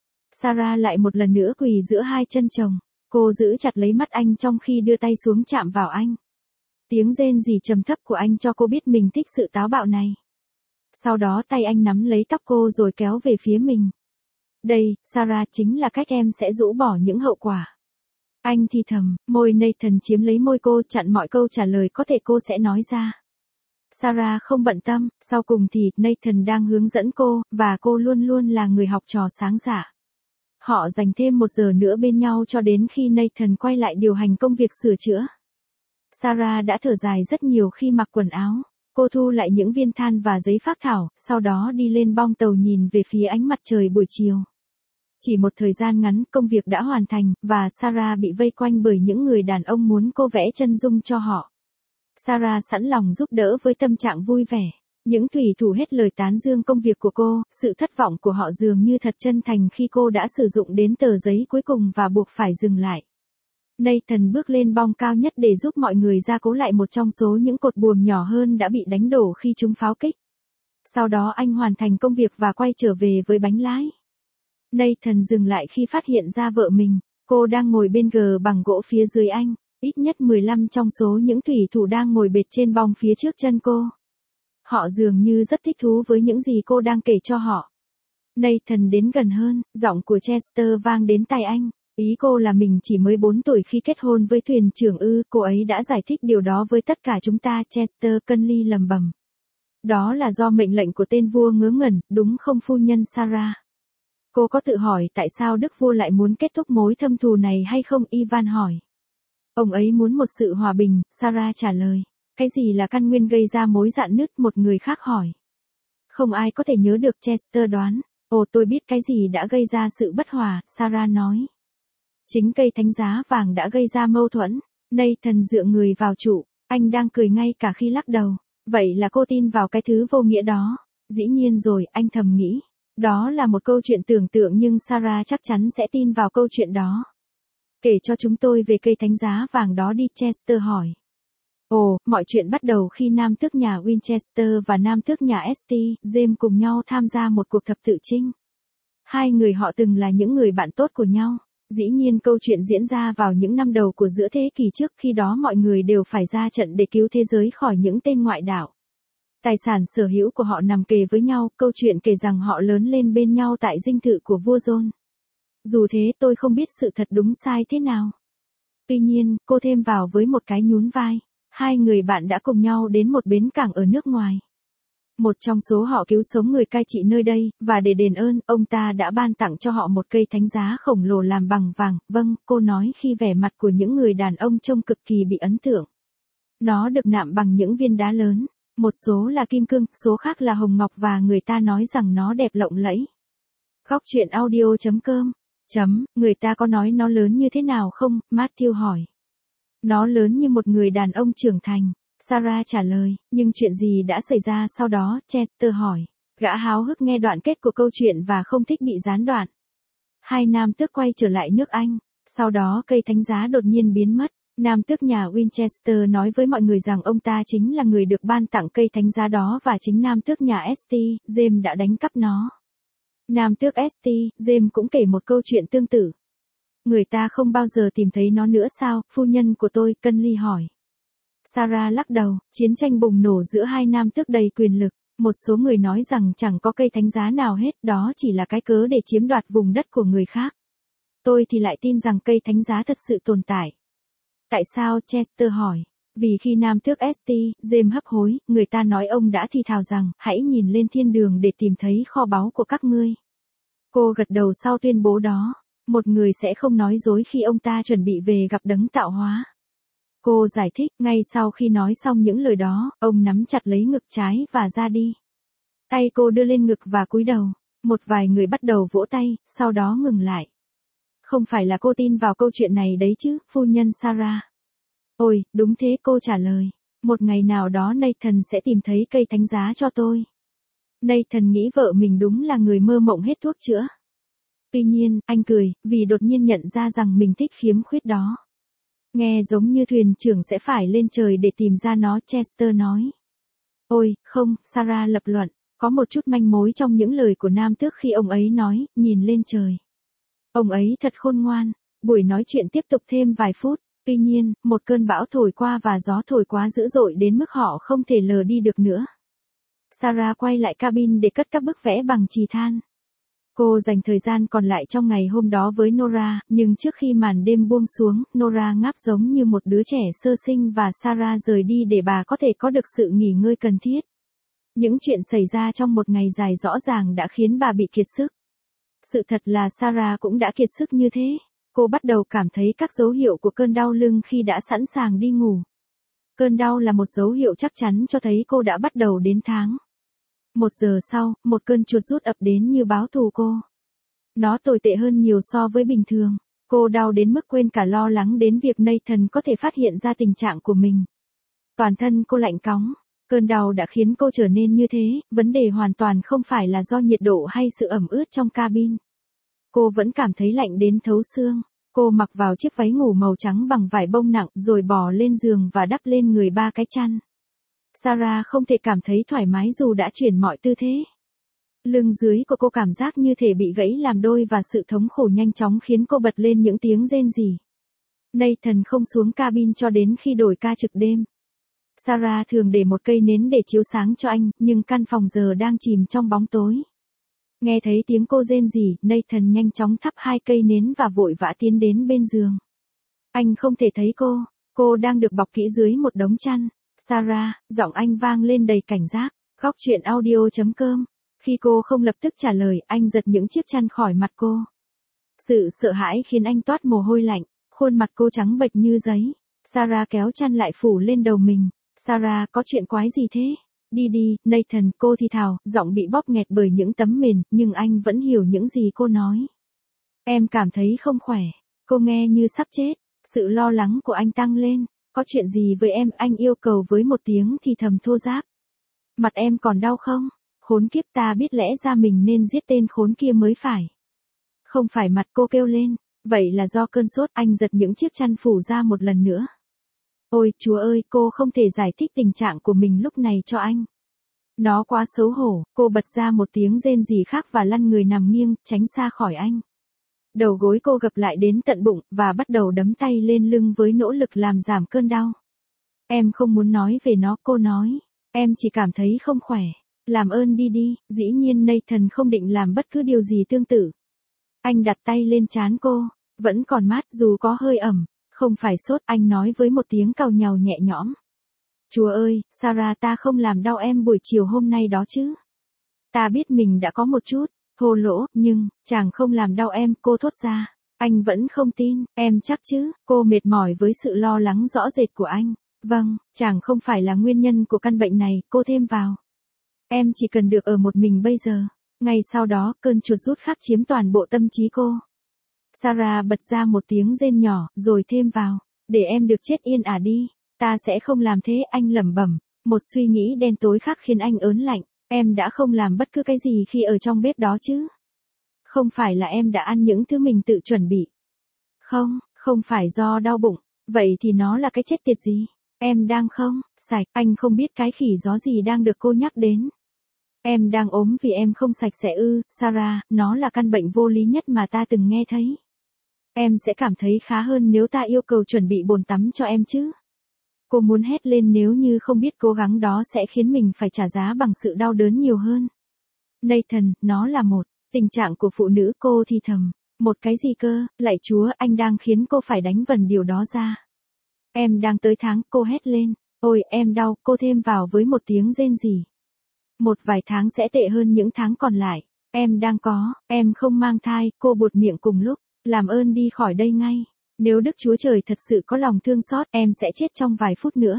S1: Sarah lại một lần nữa quỳ giữa hai chân chồng. Cô giữ chặt lấy mắt anh trong khi đưa tay xuống chạm vào anh. Tiếng rên rỉ trầm thấp của anh cho cô biết mình thích sự táo bạo này. Sau đó tay anh nắm lấy tóc cô rồi kéo về phía mình. Đây, Sarah, chính là cách em sẽ rũ bỏ những hậu quả. Anh thì thầm, môi Nathan chiếm lấy môi cô, chặn mọi câu trả lời có thể cô sẽ nói ra. Sarah không bận tâm, sau cùng thì Nathan đang hướng dẫn cô, và cô luôn luôn là người học trò sáng dạ. Họ dành thêm một giờ nữa bên nhau cho đến khi Nathan quay lại điều hành công việc sửa chữa. Sarah đã thở dài rất nhiều khi mặc quần áo. Cô thu lại những viên than và giấy phác thảo, sau đó đi lên bong tàu nhìn về phía ánh mặt trời buổi chiều. Chỉ một thời gian ngắn, công việc đã hoàn thành, và Sarah bị vây quanh bởi những người đàn ông muốn cô vẽ chân dung cho họ. Sarah sẵn lòng giúp đỡ với tâm trạng vui vẻ. Những thủy thủ hết lời tán dương công việc của cô, sự thất vọng của họ dường như thật chân thành khi cô đã sử dụng đến tờ giấy cuối cùng và buộc phải dừng lại. Nathan bước lên bong cao nhất để giúp mọi người gia cố lại một trong số những cột buồm nhỏ hơn đã bị đánh đổ khi chúng pháo kích. Sau đó anh hoàn thành công việc và quay trở về với bánh lái. Nathan dừng lại khi phát hiện ra vợ mình. Cô đang ngồi bên gờ bằng gỗ phía dưới anh. Ít nhất mười lăm trong số những thủy thủ đang ngồi bệt trên bong phía trước chân cô. Họ dường như rất thích thú với những gì cô đang kể cho họ. Nathan đến gần hơn, giọng của Chester vang đến tai anh. Ý cô là mình chỉ mới bốn tuổi khi kết hôn với thuyền trưởng ư, cô ấy đã giải thích điều đó với tất cả chúng ta, Chester Conley lầm bầm. Đó là do mệnh lệnh của tên vua ngớ ngẩn, đúng không phu nhân Sarah? Cô có tự hỏi tại sao đức vua lại muốn kết thúc mối thâm thù này hay không, Ivan hỏi. Ông ấy muốn một sự hòa bình, Sarah trả lời. Cái gì là căn nguyên gây ra mối rạn nứt, một người khác hỏi. Không ai có thể nhớ được, Chester đoán. Ồ, tôi biết cái gì đã gây ra sự bất hòa, Sarah nói. Chính cây thánh giá vàng đã gây ra mâu thuẫn. Nathan dựa người vào trụ, anh đang cười ngay cả khi lắc đầu. Vậy là cô tin vào cái thứ vô nghĩa đó. Dĩ nhiên rồi, anh thầm nghĩ. Đó là một câu chuyện tưởng tượng nhưng Sarah chắc chắn sẽ tin vào câu chuyện đó. Kể cho chúng tôi về cây thánh giá vàng đó đi, Chester hỏi. Ồ, mọi chuyện bắt đầu khi nam tước nhà Winchester và nam tước nhà St. James cùng nhau tham gia một cuộc thập tự chinh. Hai người họ từng là những người bạn tốt của nhau. Dĩ nhiên câu chuyện diễn ra vào những năm đầu của giữa thế kỷ trước, khi đó mọi người đều phải ra trận để cứu thế giới khỏi những tên ngoại đạo. Tài sản sở hữu của họ nằm kề với nhau, câu chuyện kể rằng họ lớn lên bên nhau tại dinh thự của vua John. Dù thế tôi không biết sự thật đúng sai thế nào. Tuy nhiên, cô thêm vào với một cái nhún vai. Hai người bạn đã cùng nhau đến một bến cảng ở nước ngoài. Một trong số họ cứu sống người cai trị nơi đây, và để đền ơn, ông ta đã ban tặng cho họ một cây thánh giá khổng lồ làm bằng vàng. Vâng, cô nói khi vẻ mặt của những người đàn ông trông cực kỳ bị ấn tượng. Nó được nạm bằng những viên đá lớn. Một số là kim cương, số khác là hồng ngọc và người ta nói rằng nó đẹp lộng lẫy. Góc truyện audio chấm com Chấm, người ta có nói nó lớn như thế nào không? Matthew hỏi. Nó lớn như một người đàn ông trưởng thành. Sarah trả lời, nhưng chuyện gì đã xảy ra sau đó? Chester hỏi. Gã háo hức nghe đoạn kết của câu chuyện và không thích bị gián đoạn. Hai nam tước quay trở lại nước Anh. Sau đó cây thánh giá đột nhiên biến mất. Nam tước nhà Winchester nói với mọi người rằng ông ta chính là người được ban tặng cây thánh giá đó và chính nam tước nhà St. James đã đánh cắp nó. Nam tước St. James cũng kể một câu chuyện tương tự. Người ta không bao giờ tìm thấy nó nữa sao, phu nhân của tôi? Cunley hỏi. Sarah lắc đầu, chiến tranh bùng nổ giữa hai nam tước đầy quyền lực. Một số người nói rằng chẳng có cây thánh giá nào hết, đó chỉ là cái cớ để chiếm đoạt vùng đất của người khác. Tôi thì lại tin rằng cây thánh giá thật sự tồn tại. Tại sao? Chester hỏi. Vì khi nam tước St. James hấp hối, người ta nói ông đã thì thào rằng, hãy nhìn lên thiên đường để tìm thấy kho báu của các ngươi. Cô gật đầu sau tuyên bố đó. Một người sẽ không nói dối khi ông ta chuẩn bị về gặp đấng tạo hóa. Cô giải thích, ngay sau khi nói xong những lời đó, ông nắm chặt lấy ngực trái và ra đi. Tay cô đưa lên ngực và cúi đầu. Một vài người bắt đầu vỗ tay, sau đó ngừng lại. Không phải là cô tin vào câu chuyện này đấy chứ, phu nhân Sarah. Ôi, đúng thế, cô trả lời. Một ngày nào đó Nathan sẽ tìm thấy cây thánh giá cho tôi. Nathan nghĩ vợ mình đúng là người mơ mộng hết thuốc chữa. Tuy nhiên, anh cười, vì đột nhiên nhận ra rằng mình thích khiếm khuyết đó. Nghe giống như thuyền trưởng sẽ phải lên trời để tìm ra nó, Chester nói. Ôi, không, Sarah lập luận, có một chút manh mối trong những lời của nam tước khi ông ấy nói, nhìn lên trời. Ông ấy thật khôn ngoan. Buổi nói chuyện tiếp tục thêm vài phút, tuy nhiên, một cơn bão thổi qua và gió thổi quá dữ dội đến mức họ không thể lờ đi được nữa. Sarah quay lại cabin để cất các bức vẽ bằng chì than. Cô dành thời gian còn lại trong ngày hôm đó với Nora, nhưng trước khi màn đêm buông xuống, Nora ngáp giống như một đứa trẻ sơ sinh và Sarah rời đi để bà có thể có được sự nghỉ ngơi cần thiết. Những chuyện xảy ra trong một ngày dài rõ ràng đã khiến bà bị kiệt sức. Sự thật là Sarah cũng đã kiệt sức như thế. Cô bắt đầu cảm thấy các dấu hiệu của cơn đau lưng khi đã sẵn sàng đi ngủ. Cơn đau là một dấu hiệu chắc chắn cho thấy cô đã bắt đầu đến tháng. Một giờ sau, một cơn chuột rút ập đến như báo thù cô. Nó tồi tệ hơn nhiều so với bình thường. Cô đau đến mức quên cả lo lắng đến việc Nathan có thể phát hiện ra tình trạng của mình. Toàn thân cô lạnh cóng. Cơn đau đã khiến cô trở nên như thế, vấn đề hoàn toàn không phải là do nhiệt độ hay sự ẩm ướt trong cabin. Cô vẫn cảm thấy lạnh đến thấu xương. Cô mặc vào chiếc váy ngủ màu trắng bằng vải bông nặng rồi bò lên giường và đắp lên người ba cái chăn. Sarah không thể cảm thấy thoải mái dù đã chuyển mọi tư thế. Lưng dưới của cô cảm giác như thể bị gãy làm đôi và sự thống khổ nhanh chóng khiến cô bật lên những tiếng rên rỉ. Nathan không xuống cabin cho đến khi đổi ca trực đêm. Sarah thường để một cây nến để chiếu sáng cho anh, nhưng căn phòng giờ đang chìm trong bóng tối. Nghe thấy tiếng cô rên rỉ, Nathan nhanh chóng thắp hai cây nến và vội vã tiến đến bên giường. Anh không thể thấy cô, cô đang được bọc kỹ dưới một đống chăn. Sarah, giọng anh vang lên đầy cảnh giác. Góc truyện audio chấm com Khi cô không lập tức trả lời, anh giật những chiếc chăn khỏi mặt cô. Sự sợ hãi khiến anh toát mồ hôi lạnh, khuôn mặt cô trắng bệch như giấy. Sarah kéo chăn lại phủ lên đầu mình. Sarah, có chuyện quái gì thế? Đi đi, Nathan, cô thì thào, giọng bị bóp nghẹt bởi những tấm mền, nhưng anh vẫn hiểu những gì cô nói. Em cảm thấy không khỏe. Cô nghe như sắp chết. Sự lo lắng của anh tăng lên. Có chuyện gì với em? Anh yêu cầu với một tiếng thì thầm thô ráp. Mặt em còn đau không? Khốn kiếp, ta biết lẽ ra mình nên giết tên khốn kia mới phải. Không phải, mặt cô kêu lên. Vậy là do cơn sốt. Anh giật những chiếc chăn phủ ra một lần nữa. Ôi, Chúa ơi, cô không thể giải thích tình trạng của mình lúc này cho anh. Nó quá xấu hổ. Cô bật ra một tiếng rên rỉ khác và lăn người nằm nghiêng, tránh xa khỏi anh. Đầu gối cô gập lại đến tận bụng, và bắt đầu đấm tay lên lưng với nỗ lực làm giảm cơn đau. Em không muốn nói về nó, cô nói. Em chỉ cảm thấy không khỏe. Làm ơn đi đi. Dĩ nhiên Nathan không định làm bất cứ điều gì tương tự. Anh đặt tay lên trán cô. Vẫn còn mát dù có hơi ẩm. Không phải sốt, anh nói với một tiếng càu nhàu nhẹ nhõm. Chúa ơi, Sarah, ta không làm đau em buổi chiều hôm nay đó chứ. Ta biết mình đã có một chút thô lỗ, nhưng, chàng không làm đau em, cô thốt ra. Anh vẫn không tin, em chắc chứ, cô mệt mỏi với sự lo lắng rõ rệt của anh. Vâng, chàng không phải là nguyên nhân của căn bệnh này, cô thêm vào. Em chỉ cần được ở một mình bây giờ. Ngay sau đó, cơn chuột rút khắp chiếm toàn bộ tâm trí cô. Sarah bật ra một tiếng rên nhỏ, rồi thêm vào. Để em được chết yên ả đi. Ta sẽ không làm thế, anh lẩm bẩm. Một suy nghĩ đen tối khác khiến anh ớn lạnh. Em đã không làm bất cứ cái gì khi ở trong bếp đó chứ? Không phải là em đã ăn những thứ mình tự chuẩn bị? Không, không phải do đau bụng. Vậy thì nó là cái chết tiệt gì? Em đang không sạch, anh không biết cái khỉ gió gì đang được cô nhắc đến. Em đang ốm vì em không sạch sẽ ư, Sarah, nó là căn bệnh vô lý nhất mà ta từng nghe thấy. Em sẽ cảm thấy khá hơn nếu ta yêu cầu chuẩn bị bồn tắm cho em chứ. Cô muốn hét lên nếu như không biết cố gắng đó sẽ khiến mình phải trả giá bằng sự đau đớn nhiều hơn. Nathan, nó là một tình trạng của phụ nữ, cô thì thầm. Một cái gì cơ, lạy Chúa, anh đang khiến cô phải đánh vần điều đó ra. Em đang tới tháng, cô hét lên. Ôi, em đau, cô thêm vào với một tiếng rên rỉ. Một vài tháng sẽ tệ hơn những tháng còn lại. Em đang có, em không mang thai, cô buột miệng cùng lúc. Làm ơn đi khỏi đây ngay. Nếu Đức Chúa Trời thật sự có lòng thương xót, em sẽ chết trong vài phút nữa.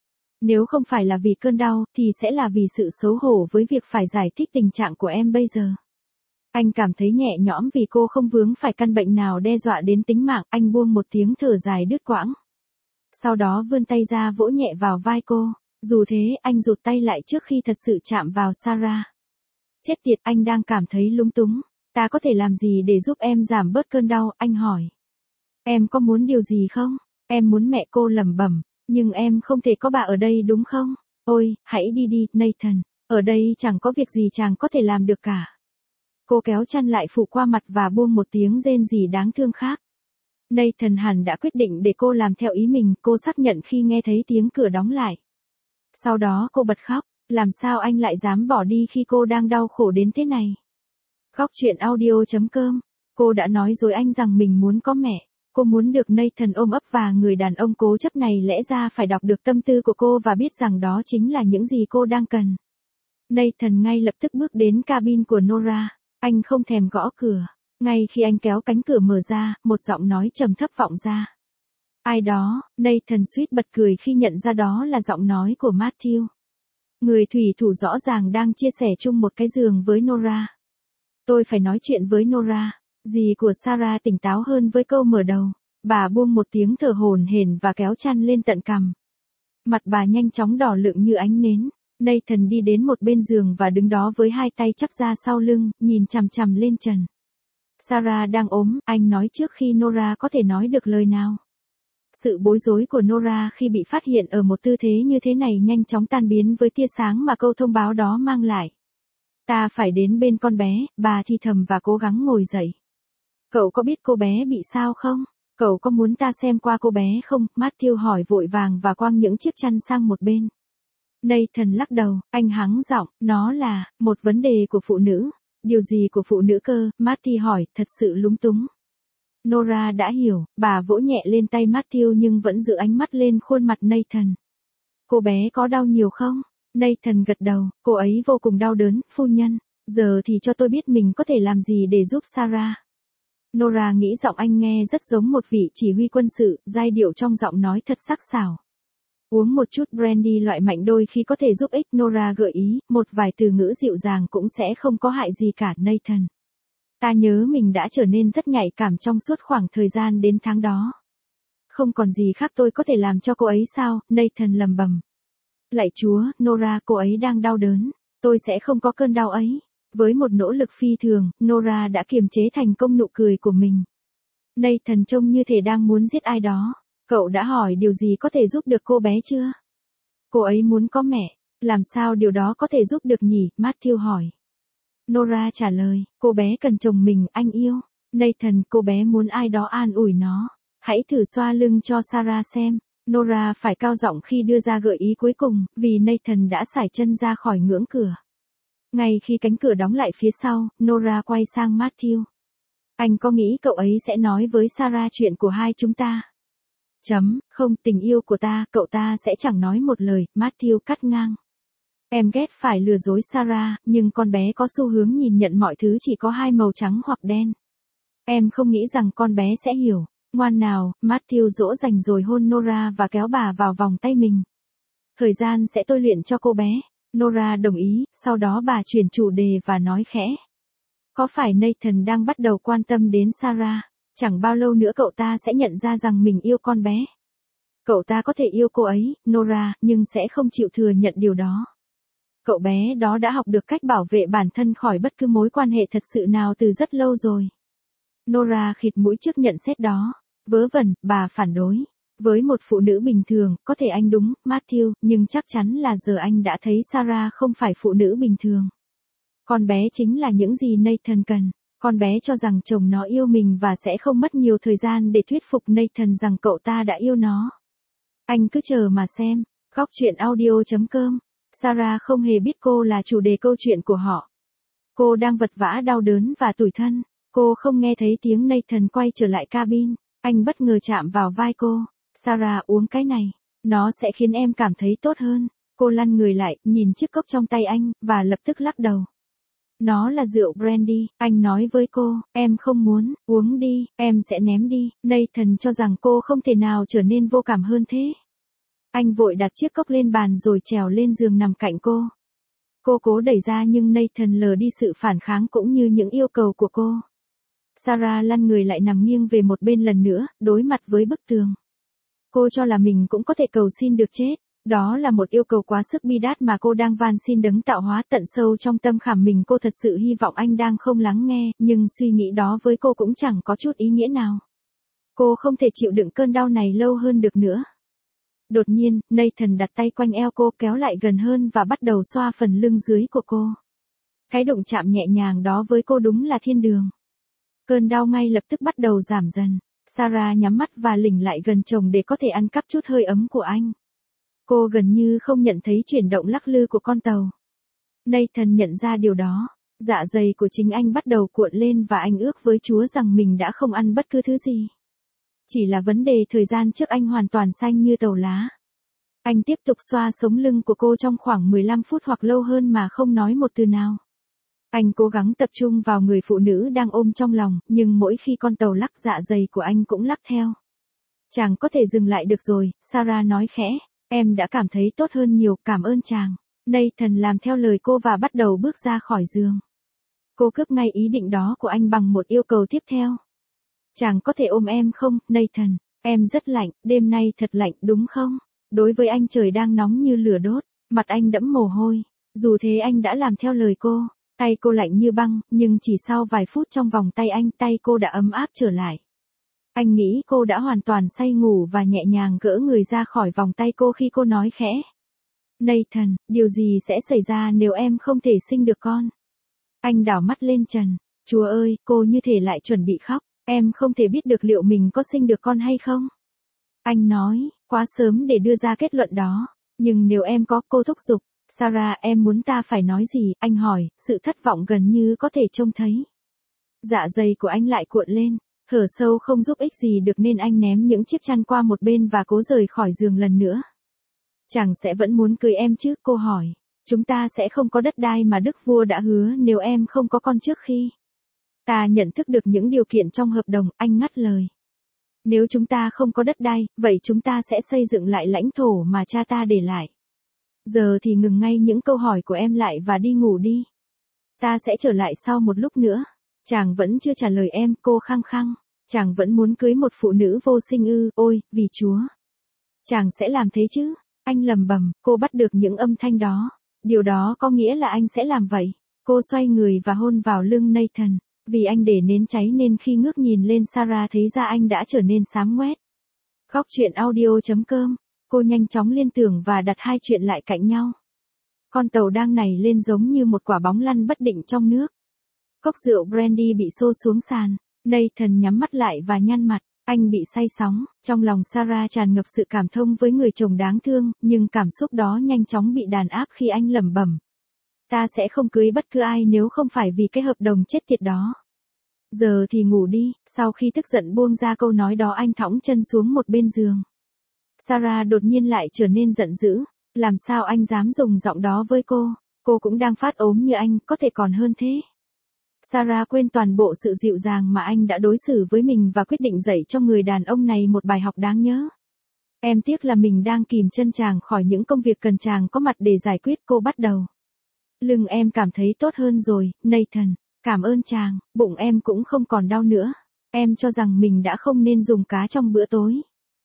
S1: Nếu không phải là vì cơn đau, thì sẽ là vì sự xấu hổ với việc phải giải thích tình trạng của em bây giờ. Anh cảm thấy nhẹ nhõm vì cô không vướng phải căn bệnh nào đe dọa đến tính mạng, anh buông một tiếng thở dài đứt quãng. Sau đó vươn tay ra vỗ nhẹ vào vai cô. Dù thế, anh rụt tay lại trước khi thật sự chạm vào Sarah. Chết tiệt, anh đang cảm thấy lúng túng. Ta có thể làm gì để giúp em giảm bớt cơn đau, anh hỏi. Em có muốn điều gì không? Em muốn mẹ, cô lẩm bẩm. Nhưng em không thể có bà ở đây đúng không? Ôi, hãy đi đi, Nathan. Ở đây chẳng có việc gì chàng có thể làm được cả. Cô kéo chăn lại phủ qua mặt và buông một tiếng rên rỉ đáng thương khác. Nathan hẳn đã quyết định để cô làm theo ý mình, cô xác nhận khi nghe thấy tiếng cửa đóng lại. Sau đó cô bật khóc. Làm sao anh lại dám bỏ đi khi cô đang đau khổ đến thế này? Khóc chuyện audio chấm com. Cô đã nói rồi anh rằng mình muốn có mẹ. Cô muốn được Nathan ôm ấp và người đàn ông cố chấp này lẽ ra phải đọc được tâm tư của cô và biết rằng đó chính là những gì cô đang cần. Nathan ngay lập tức bước đến cabin của Nora. Anh không thèm gõ cửa. Ngay khi anh kéo cánh cửa mở ra, một giọng nói trầm thấp vọng ra. Ai đó, Nathan suýt bật cười khi nhận ra đó là giọng nói của Matthew. Người thủy thủ rõ ràng đang chia sẻ chung một cái giường với Nora. Tôi phải nói chuyện với Nora. Dì của Sarah tỉnh táo hơn với câu mở đầu. Bà buông một tiếng thở hổn hển và kéo chăn lên tận cằm. Mặt bà nhanh chóng đỏ lựng như ánh nến. Nathan đi đến một bên giường và đứng đó với hai tay chắp ra sau lưng, nhìn chằm chằm lên trần. Sarah đang ốm, anh nói trước khi Nora có thể nói được lời nào. Sự bối rối của Nora khi bị phát hiện ở một tư thế như thế này nhanh chóng tan biến với tia sáng mà câu thông báo đó mang lại. Ta phải đến bên con bé, bà thì thầm và cố gắng ngồi dậy. Cậu có biết cô bé bị sao không? Cậu có muốn ta xem qua cô bé không? Matthew hỏi vội vàng và quăng những chiếc chăn sang một bên. Nathan lắc đầu, anh hắng giọng, nó là một vấn đề của phụ nữ. Điều gì của phụ nữ cơ? Matthew hỏi, thật sự lúng túng. Nora đã hiểu, bà vỗ nhẹ lên tay Matthew nhưng vẫn giữ ánh mắt lên khuôn mặt Nathan. Cô bé có đau nhiều không? Nathan gật đầu, cô ấy vô cùng đau đớn, phu nhân. Giờ thì cho tôi biết mình có thể làm gì để giúp Sarah. Nora nghĩ giọng anh nghe rất giống một vị chỉ huy quân sự, giai điệu trong giọng nói thật sắc sảo. Uống một chút brandy loại mạnh đôi khi có thể giúp ích, Nora gợi ý, một vài từ ngữ dịu dàng cũng sẽ không có hại gì cả, Nathan. Ta nhớ mình đã trở nên rất nhạy cảm trong suốt khoảng thời gian đến tháng đó. Không còn gì khác tôi có thể làm cho cô ấy sao, Nathan lầm bầm. Lạy Chúa, Nora, cô ấy đang đau đớn. Tôi sẽ không có cơn đau ấy. Với một nỗ lực phi thường, Nora đã kiềm chế thành công nụ cười của mình. Nathan trông như thể đang muốn giết ai đó. Cậu đã hỏi điều gì có thể giúp được cô bé chưa? Cô ấy muốn có mẹ. Làm sao điều đó có thể giúp được nhỉ? Matthew hỏi. Nora trả lời, cô bé cần chồng mình, anh yêu. Nathan, cô bé muốn ai đó an ủi nó. Hãy thử xoa lưng cho Sarah xem. Nora phải cao giọng khi đưa ra gợi ý cuối cùng, vì Nathan đã sải chân ra khỏi ngưỡng cửa. Ngay khi cánh cửa đóng lại phía sau, Nora quay sang Matthew. Anh có nghĩ cậu ấy sẽ nói với Sarah chuyện của hai chúng ta? Chấm, không, tình yêu của ta, cậu ta sẽ chẳng nói một lời, Matthew cắt ngang. Em ghét phải lừa dối Sarah, nhưng con bé có xu hướng nhìn nhận mọi thứ chỉ có hai màu trắng hoặc đen. Em không nghĩ rằng con bé sẽ hiểu. Ngoan nào, Matthew dỗ dành rồi hôn Nora và kéo bà vào vòng tay mình. Thời gian sẽ tôi luyện cho cô bé. Nora đồng ý, sau đó bà chuyển chủ đề và nói khẽ. Có phải Nathan đang bắt đầu quan tâm đến Sarah? Chẳng bao lâu nữa cậu ta sẽ nhận ra rằng mình yêu con bé. Cậu ta có thể yêu cô ấy, Nora, nhưng sẽ không chịu thừa nhận điều đó. Cậu bé đó đã học được cách bảo vệ bản thân khỏi bất cứ mối quan hệ thật sự nào từ rất lâu rồi. Nora khịt mũi trước nhận xét đó. Vớ vẩn, bà phản đối. Với một phụ nữ bình thường, có thể anh đúng, Matthew, nhưng chắc chắn là giờ anh đã thấy Sarah không phải phụ nữ bình thường. Con bé chính là những gì Nathan cần. Con bé cho rằng chồng nó yêu mình và sẽ không mất nhiều thời gian để thuyết phục Nathan rằng cậu ta đã yêu nó. Anh cứ chờ mà xem. Góc truyện audio chấm com. Sarah không hề biết cô là chủ đề câu chuyện của họ. Cô đang vật vã đau đớn và tủi thân. Cô không nghe thấy tiếng Nathan quay trở lại cabin. Anh bất ngờ chạm vào vai cô. Sarah, uống cái này. Nó sẽ khiến em cảm thấy tốt hơn. Cô lăn người lại, nhìn chiếc cốc trong tay anh, và lập tức lắc đầu. Nó là rượu brandy, anh nói với cô, em không muốn, uống đi, em sẽ ném đi. Nathan cho rằng cô không thể nào trở nên vô cảm hơn thế. Anh vội đặt chiếc cốc lên bàn rồi trèo lên giường nằm cạnh cô. Cô cố đẩy ra nhưng Nathan lờ đi sự phản kháng cũng như những yêu cầu của cô. Sarah lăn người lại nằm nghiêng về một bên lần nữa, đối mặt với bức tường. Cô cho là mình cũng có thể cầu xin được chết. Đó là một yêu cầu quá sức bi đát mà cô đang van xin đấng tạo hóa tận sâu trong tâm khảm mình. Cô thật sự hy vọng anh đang không lắng nghe, nhưng suy nghĩ đó với cô cũng chẳng có chút ý nghĩa nào. Cô không thể chịu đựng cơn đau này lâu hơn được nữa. Đột nhiên, Nathan đặt tay quanh eo cô, kéo lại gần hơn và bắt đầu xoa phần lưng dưới của cô. Cái đụng chạm nhẹ nhàng đó với cô đúng là thiên đường. Cơn đau ngay lập tức bắt đầu giảm dần. Sarah nhắm mắt và lỉnh lại gần chồng để có thể ăn cắp chút hơi ấm của anh. Cô gần như không nhận thấy chuyển động lắc lư của con tàu. Nathan nhận ra điều đó. Dạ dày của chính anh bắt đầu cuộn lên và anh ước với Chúa rằng mình đã không ăn bất cứ thứ gì. Chỉ là vấn đề thời gian trước anh hoàn toàn xanh như tàu lá. Anh tiếp tục xoa sống lưng của cô trong khoảng mười lăm phút hoặc lâu hơn mà không nói một từ nào. Anh cố gắng tập trung vào người phụ nữ đang ôm trong lòng, nhưng mỗi khi con tàu lắc dạ dày của anh cũng lắc theo. Chàng có thể dừng lại được rồi, Sarah nói khẽ. Em đã cảm thấy tốt hơn nhiều, cảm ơn chàng. Nathan làm theo lời cô và bắt đầu bước ra khỏi giường. Cô cướp ngay ý định đó của anh bằng một yêu cầu tiếp theo. Chàng có thể ôm em không, Nathan? Em rất lạnh, đêm nay thật lạnh đúng không? Đối với anh trời đang nóng như lửa đốt, mặt anh đẫm mồ hôi. Dù thế anh đã làm theo lời cô. Tay cô lạnh như băng, nhưng chỉ sau vài phút trong vòng tay anh, tay cô đã ấm áp trở lại. Anh nghĩ cô đã hoàn toàn say ngủ và nhẹ nhàng gỡ người ra khỏi vòng tay cô khi cô nói khẽ. Nathan, điều gì sẽ xảy ra nếu em không thể sinh được con? Anh đảo mắt lên trần. Chúa ơi, cô như thể lại chuẩn bị khóc. Em không thể biết được liệu mình có sinh được con hay không? Anh nói, quá sớm để đưa ra kết luận đó. Nhưng nếu em có, cô thúc giục. Sarah, em muốn ta phải nói gì? Anh hỏi, sự thất vọng gần như có thể trông thấy. Dạ dày của anh lại cuộn lên. Thở sâu không giúp ích gì được nên anh ném những chiếc chăn qua một bên và cố rời khỏi giường lần nữa. Chàng sẽ vẫn muốn cưới em chứ? Cô hỏi. Chúng ta sẽ không có đất đai mà Đức Vua đã hứa nếu em không có con trước khi. Ta nhận thức được những điều kiện trong hợp đồng, anh ngắt lời. Nếu chúng ta không có đất đai, vậy chúng ta sẽ xây dựng lại lãnh thổ mà cha ta để lại. Giờ thì ngừng ngay những câu hỏi của em lại và đi ngủ đi. Ta sẽ trở lại sau một lúc nữa. Chàng vẫn chưa trả lời em, cô khăng khăng. Chàng vẫn muốn cưới một phụ nữ vô sinh ư, ôi, vì Chúa. Chàng sẽ làm thế chứ? Anh lầm bầm, cô bắt được những âm thanh đó. Điều đó có nghĩa là anh sẽ làm vậy. Cô xoay người và hôn vào lưng Nathan. Vì anh để nến cháy nên khi ngước nhìn lên Sarah thấy da anh đã trở nên xám ngoét. Góc chuyện audio.com. Cô nhanh chóng liên tưởng và đặt hai chuyện lại cạnh nhau. Con tàu đang nảy lên giống như một quả bóng lăn bất định trong nước. Cốc rượu brandy bị xô xuống sàn. Nathan nhắm mắt lại và nhăn mặt. Anh bị say sóng. Trong lòng Sarah tràn ngập sự cảm thông với người chồng đáng thương, nhưng cảm xúc đó nhanh chóng bị đàn áp khi anh lẩm bẩm. Ta sẽ không cưới bất cứ ai nếu không phải vì cái hợp đồng chết tiệt đó. Giờ thì ngủ đi. Sau khi tức giận buông ra câu nói đó anh thõng chân xuống một bên giường. Sarah đột nhiên lại trở nên giận dữ. Làm sao anh dám dùng giọng đó với cô? Cô cũng đang phát ốm như anh, có thể còn hơn thế. Sarah quên toàn bộ sự dịu dàng mà anh đã đối xử với mình và quyết định dạy cho người đàn ông này một bài học đáng nhớ. Em tiếc là mình đang kìm chân chàng khỏi những công việc cần chàng có mặt để giải quyết. Cô bắt đầu. Lưng em cảm thấy tốt hơn rồi, Nathan. Cảm ơn chàng, bụng em cũng không còn đau nữa. Em cho rằng mình đã không nên dùng cá trong bữa tối.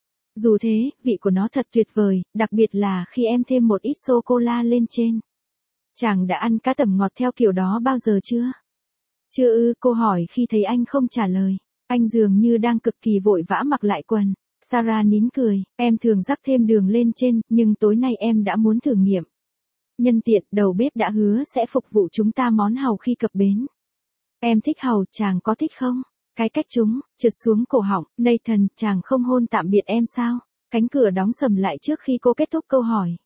S1: Dù thế, vị của nó thật tuyệt vời, đặc biệt là khi em thêm một ít sô-cô-la lên trên. Chàng đã ăn cá tẩm ngọt theo kiểu đó bao giờ chưa? Chưa ư, cô hỏi khi thấy anh không trả lời. Anh dường như đang cực kỳ vội vã mặc lại quần. Sarah nín cười, em thường rắc thêm đường lên trên, nhưng tối nay em đã muốn thử nghiệm. Nhân tiện, đầu bếp đã hứa sẽ phục vụ chúng ta món hàu khi cập bến. Em thích hàu, chàng có thích không? Cái cách chúng, trượt xuống cổ họng, Nathan, chàng không hôn tạm biệt em sao? Cánh cửa đóng sầm lại trước khi cô kết thúc câu hỏi.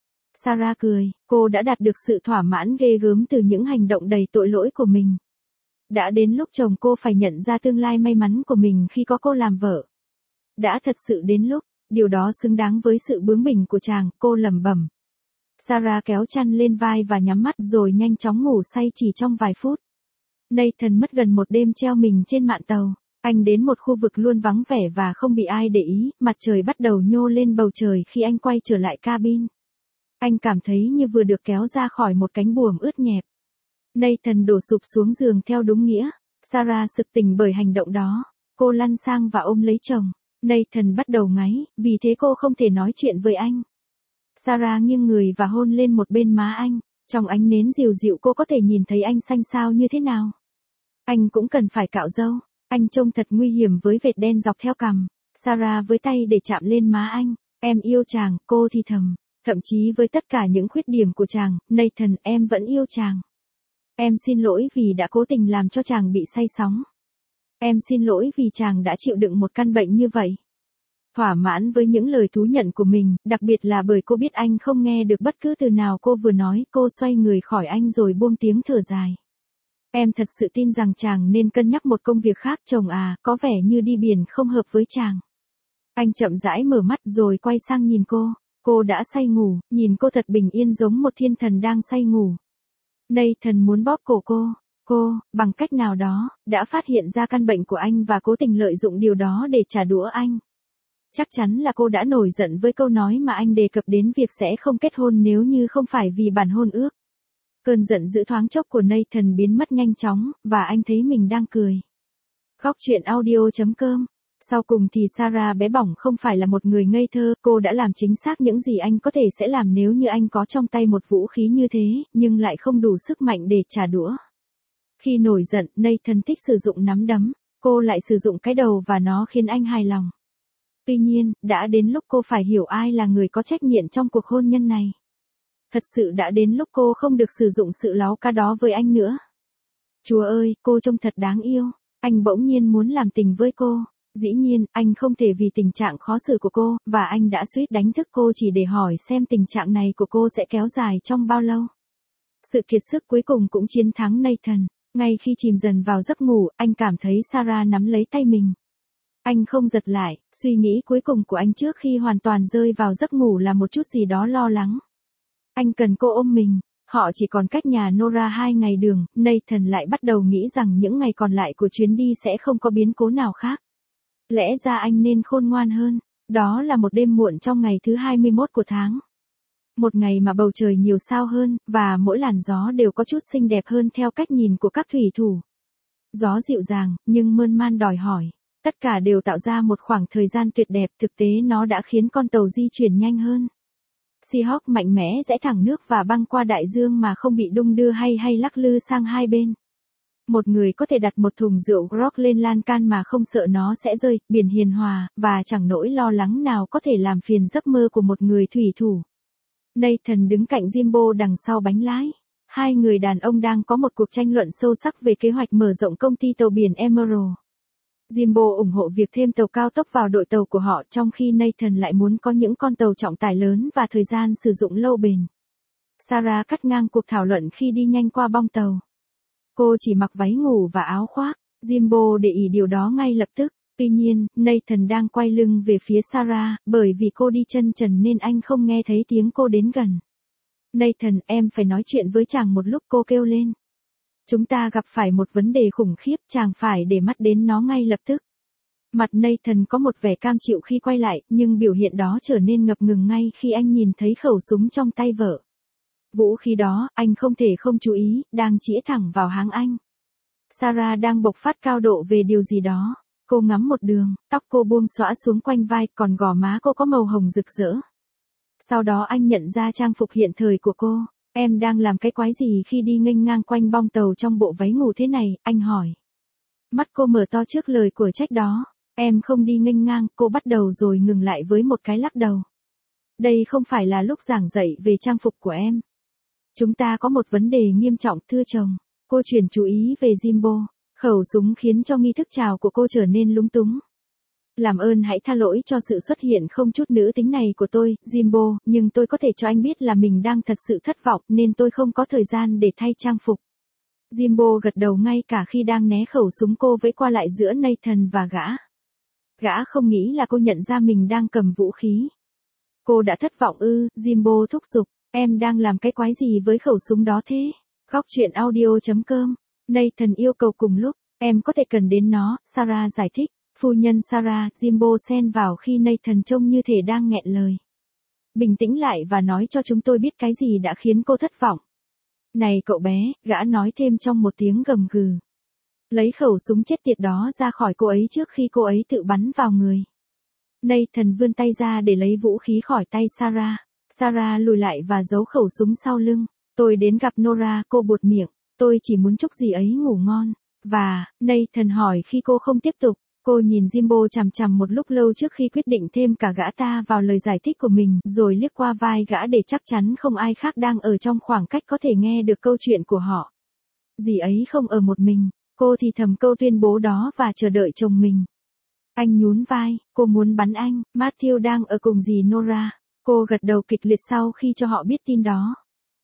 S1: Sarah cười, cô đã đạt được sự thỏa mãn ghê gớm từ những hành động đầy tội lỗi của mình. Đã đến lúc chồng cô phải nhận ra tương lai may mắn của mình khi có cô làm vợ. Đã thật sự đến lúc, điều đó xứng đáng với sự bướng bỉnh của chàng, cô lẩm bẩm. Sarah kéo chăn lên vai và nhắm mắt rồi nhanh chóng ngủ say chỉ trong vài phút. Nathan mất gần một đêm treo mình trên mạn tàu. Anh đến một khu vực luôn vắng vẻ và không bị ai để ý, mặt trời bắt đầu nhô lên bầu trời khi anh quay trở lại cabin. Anh cảm thấy như vừa được kéo ra khỏi một cánh buồm ướt nhẹp. Nathan đổ sụp xuống giường theo đúng nghĩa. Sarah sực tỉnh bởi hành động đó. Cô lăn sang và ôm lấy chồng. Nathan bắt đầu ngáy, vì thế cô không thể nói chuyện với anh. Sarah nghiêng người và hôn lên một bên má anh. Trong ánh nến dịu dịu cô có thể nhìn thấy anh xanh xao như thế nào. Anh cũng cần phải cạo râu. Anh trông thật nguy hiểm với vệt đen dọc theo cằm. Sarah với tay để chạm lên má anh. Em yêu chàng, cô thì thầm. Thậm chí với tất cả những khuyết điểm của chàng, Nathan, em vẫn yêu chàng. Em xin lỗi vì đã cố tình làm cho chàng bị say sóng. Em xin lỗi vì chàng đã chịu đựng một căn bệnh như vậy. Thỏa mãn với những lời thú nhận của mình, đặc biệt là bởi cô biết anh không nghe được bất cứ từ nào cô vừa nói, cô xoay người khỏi anh rồi buông tiếng thở dài. Em thật sự tin rằng chàng nên cân nhắc một công việc khác, chồng à, có vẻ như đi biển không hợp với chàng. Anh chậm rãi mở mắt rồi quay sang nhìn cô. Cô đã say ngủ, nhìn cô thật bình yên giống một thiên thần đang say ngủ. Nathan muốn bóp cổ cô. Cô, bằng cách nào đó, đã phát hiện ra căn bệnh của anh và cố tình lợi dụng điều đó để trả đũa anh. Chắc chắn là cô đã nổi giận với câu nói mà anh đề cập đến việc sẽ không kết hôn nếu như không phải vì bản hôn ước. Cơn giận dữ thoáng chốc của Nathan biến mất nhanh chóng, và anh thấy mình đang cười. Góc chuyện audio.com. Sau cùng thì Sarah bé bỏng không phải là một người ngây thơ, cô đã làm chính xác những gì anh có thể sẽ làm nếu như anh có trong tay một vũ khí như thế, nhưng lại không đủ sức mạnh để trả đũa. Khi nổi giận, Nathan thích sử dụng nắm đấm, cô lại sử dụng cái đầu và nó khiến anh hài lòng. Tuy nhiên, đã đến lúc cô phải hiểu ai là người có trách nhiệm trong cuộc hôn nhân này. Thật sự đã đến lúc cô không được sử dụng sự láu cá đó với anh nữa. Chúa ơi, cô trông thật đáng yêu. Anh bỗng nhiên muốn làm tình với cô. Dĩ nhiên, anh không thể vì tình trạng khó xử của cô, và anh đã suýt đánh thức cô chỉ để hỏi xem tình trạng này của cô sẽ kéo dài trong bao lâu. Sự kiệt sức cuối cùng cũng chiến thắng Nathan. Ngay khi chìm dần vào giấc ngủ, anh cảm thấy Sarah nắm lấy tay mình. Anh không giật lại, suy nghĩ cuối cùng của anh trước khi hoàn toàn rơi vào giấc ngủ là một chút gì đó lo lắng. Anh cần cô ôm mình. Họ chỉ còn cách nhà Nora hai ngày đường, Nathan lại bắt đầu nghĩ rằng những ngày còn lại của chuyến đi sẽ không có biến cố nào khác. Lẽ ra anh nên khôn ngoan hơn. Đó là một đêm muộn trong ngày thứ hai mươi mốt của tháng. Một ngày mà bầu trời nhiều sao hơn, và mỗi làn gió đều có chút xinh đẹp hơn theo cách nhìn của các thủy thủ. Gió dịu dàng, nhưng mơn man đòi hỏi. Tất cả đều tạo ra một khoảng thời gian tuyệt đẹp, thực tế nó đã khiến con tàu di chuyển nhanh hơn. Seahawk mạnh mẽ rẽ thẳng nước và băng qua đại dương mà không bị đung đưa hay hay lắc lư sang hai bên. Một người có thể đặt một thùng rượu grog lên lan can mà không sợ nó sẽ rơi, biển hiền hòa, và chẳng nỗi lo lắng nào có thể làm phiền giấc mơ của một người thủy thủ. Nathan đứng cạnh Jimbo đằng sau bánh lái. Hai người đàn ông đang có một cuộc tranh luận sâu sắc về kế hoạch mở rộng công ty tàu biển Emerald. Jimbo ủng hộ việc thêm tàu cao tốc vào đội tàu của họ, trong khi Nathan lại muốn có những con tàu trọng tải lớn và thời gian sử dụng lâu bền. Sarah cắt ngang cuộc thảo luận khi đi nhanh qua bong tàu. Cô chỉ mặc váy ngủ và áo khoác. Jimbo để ý điều đó ngay lập tức. Tuy nhiên, Nathan đang quay lưng về phía Sarah, bởi vì cô đi chân trần nên anh không nghe thấy tiếng cô đến gần. Nathan, em phải nói chuyện với chàng một lúc, cô kêu lên. Chúng ta gặp phải một vấn đề khủng khiếp, chàng phải để mắt đến nó ngay lập tức. Mặt Nathan có một vẻ cam chịu khi quay lại, nhưng biểu hiện đó trở nên ngập ngừng ngay khi anh nhìn thấy khẩu súng trong tay vợ. Vũ khí đó, anh không thể không chú ý, đang chĩa thẳng vào háng anh. Sarah đang bộc phát cao độ về điều gì đó. Cô ngắm một đường, tóc cô buông xõa xuống quanh vai, còn gò má cô có màu hồng rực rỡ. Sau đó anh nhận ra trang phục hiện thời của cô. Em đang làm cái quái gì khi đi nghênh ngang quanh bong tàu trong bộ váy ngủ thế này, anh hỏi. Mắt cô mở to trước lời của trách đó. Em không đi nghênh ngang, cô bắt đầu rồi ngừng lại với một cái lắc đầu. Đây không phải là lúc giảng dạy về trang phục của em. Chúng ta có một vấn đề nghiêm trọng, thưa chồng. Cô chuyển chú ý về Jimbo. Khẩu súng khiến cho nghi thức chào của cô trở nên lúng túng. Làm ơn hãy tha lỗi cho sự xuất hiện không chút nữ tính này của tôi, Jimbo, nhưng tôi có thể cho anh biết là mình đang thật sự thất vọng nên tôi không có thời gian để thay trang phục. Jimbo gật đầu ngay cả khi đang né khẩu súng cô vẫy qua lại giữa Nathan và gã. Gã không nghĩ là cô nhận ra mình đang cầm vũ khí. Cô đã thất vọng ư, Jimbo thúc giục, em đang làm cái quái gì với khẩu súng đó thế? Góc truyện audio chấm com. Nathan yêu cầu cùng lúc, em có thể cần đến nó, Sarah giải thích. Phu nhân Sarah, Jimbo xen vào khi Nathan trông như thể đang nghẹn lời. Bình tĩnh lại và nói cho chúng tôi biết cái gì đã khiến cô thất vọng. Này cậu bé, gã nói thêm trong một tiếng gầm gừ. Lấy khẩu súng chết tiệt đó ra khỏi cô ấy trước khi cô ấy tự bắn vào người. Nathan vươn tay ra để lấy vũ khí khỏi tay Sarah. Sarah lùi lại và giấu khẩu súng sau lưng. Tôi đến gặp Nora, cô buột miệng. Tôi chỉ muốn chúc dì ấy ngủ ngon. Và, Nathan hỏi khi cô không tiếp tục. Cô nhìn Jimbo chằm chằm một lúc lâu trước khi quyết định thêm cả gã ta vào lời giải thích của mình, rồi liếc qua vai gã để chắc chắn không ai khác đang ở trong khoảng cách có thể nghe được câu chuyện của họ. Dì ấy không ở một mình, cô thì thầm câu tuyên bố đó và chờ đợi chồng mình. Anh nhún vai, cô muốn bắn anh, Matthew đang ở cùng dì Nora. Cô gật đầu kịch liệt sau khi cho họ biết tin đó.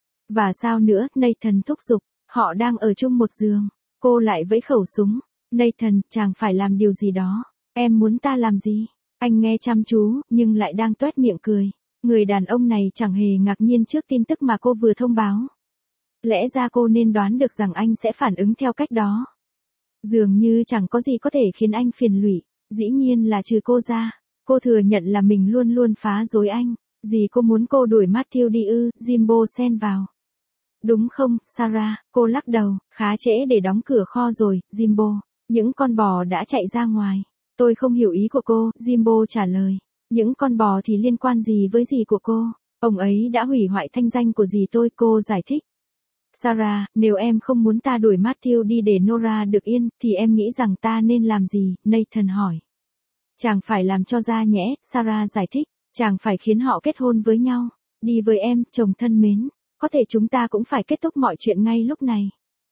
S1: Và sao nữa, Nathan thúc giục, họ đang ở chung một giường. Cô lại vẫy khẩu súng. Nathan, chàng phải làm điều gì đó. Em muốn ta làm gì? Anh nghe chăm chú, nhưng lại đang toét miệng cười. Người đàn ông này chẳng hề ngạc nhiên trước tin tức mà cô vừa thông báo. Lẽ ra cô nên đoán được rằng anh sẽ phản ứng theo cách đó. Dường như chẳng có gì có thể khiến anh phiền lụy. Dĩ nhiên là trừ cô ra. Cô thừa nhận là mình luôn luôn phá rối anh. Gì cô muốn cô đuổi Matthew đi ư? Jimbo xen vào. Đúng không, Sarah? Cô lắc đầu, khá trễ để đóng cửa kho rồi, Jimbo. Những con bò đã chạy ra ngoài. Tôi không hiểu ý của cô, Jimbo trả lời. Những con bò thì liên quan gì với dì của cô? Ông ấy đã hủy hoại thanh danh của dì tôi, cô giải thích. Sarah, nếu em không muốn ta đuổi Matthew đi để Nora được yên, thì em nghĩ rằng ta nên làm gì? Nathan hỏi. Chàng phải làm cho ra nhẽ, Sarah giải thích. Chàng phải khiến họ kết hôn với nhau. Đi với em, chồng thân mến. Có thể chúng ta cũng phải kết thúc mọi chuyện ngay lúc này.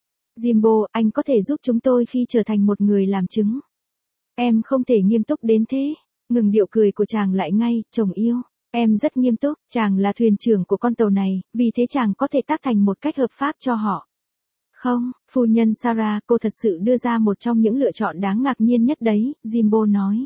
S1: Jimbo, anh có thể giúp chúng tôi khi trở thành một người làm chứng. Em không thể nghiêm túc đến thế. Ngừng điệu cười của chàng lại ngay, chồng yêu. Em rất nghiêm túc, chàng là thuyền trưởng của con tàu này, vì thế chàng có thể tác thành một cách hợp pháp cho họ. Không, phu nhân Sarah, cô thật sự đưa ra một trong những lựa chọn đáng ngạc nhiên nhất đấy, Jimbo nói.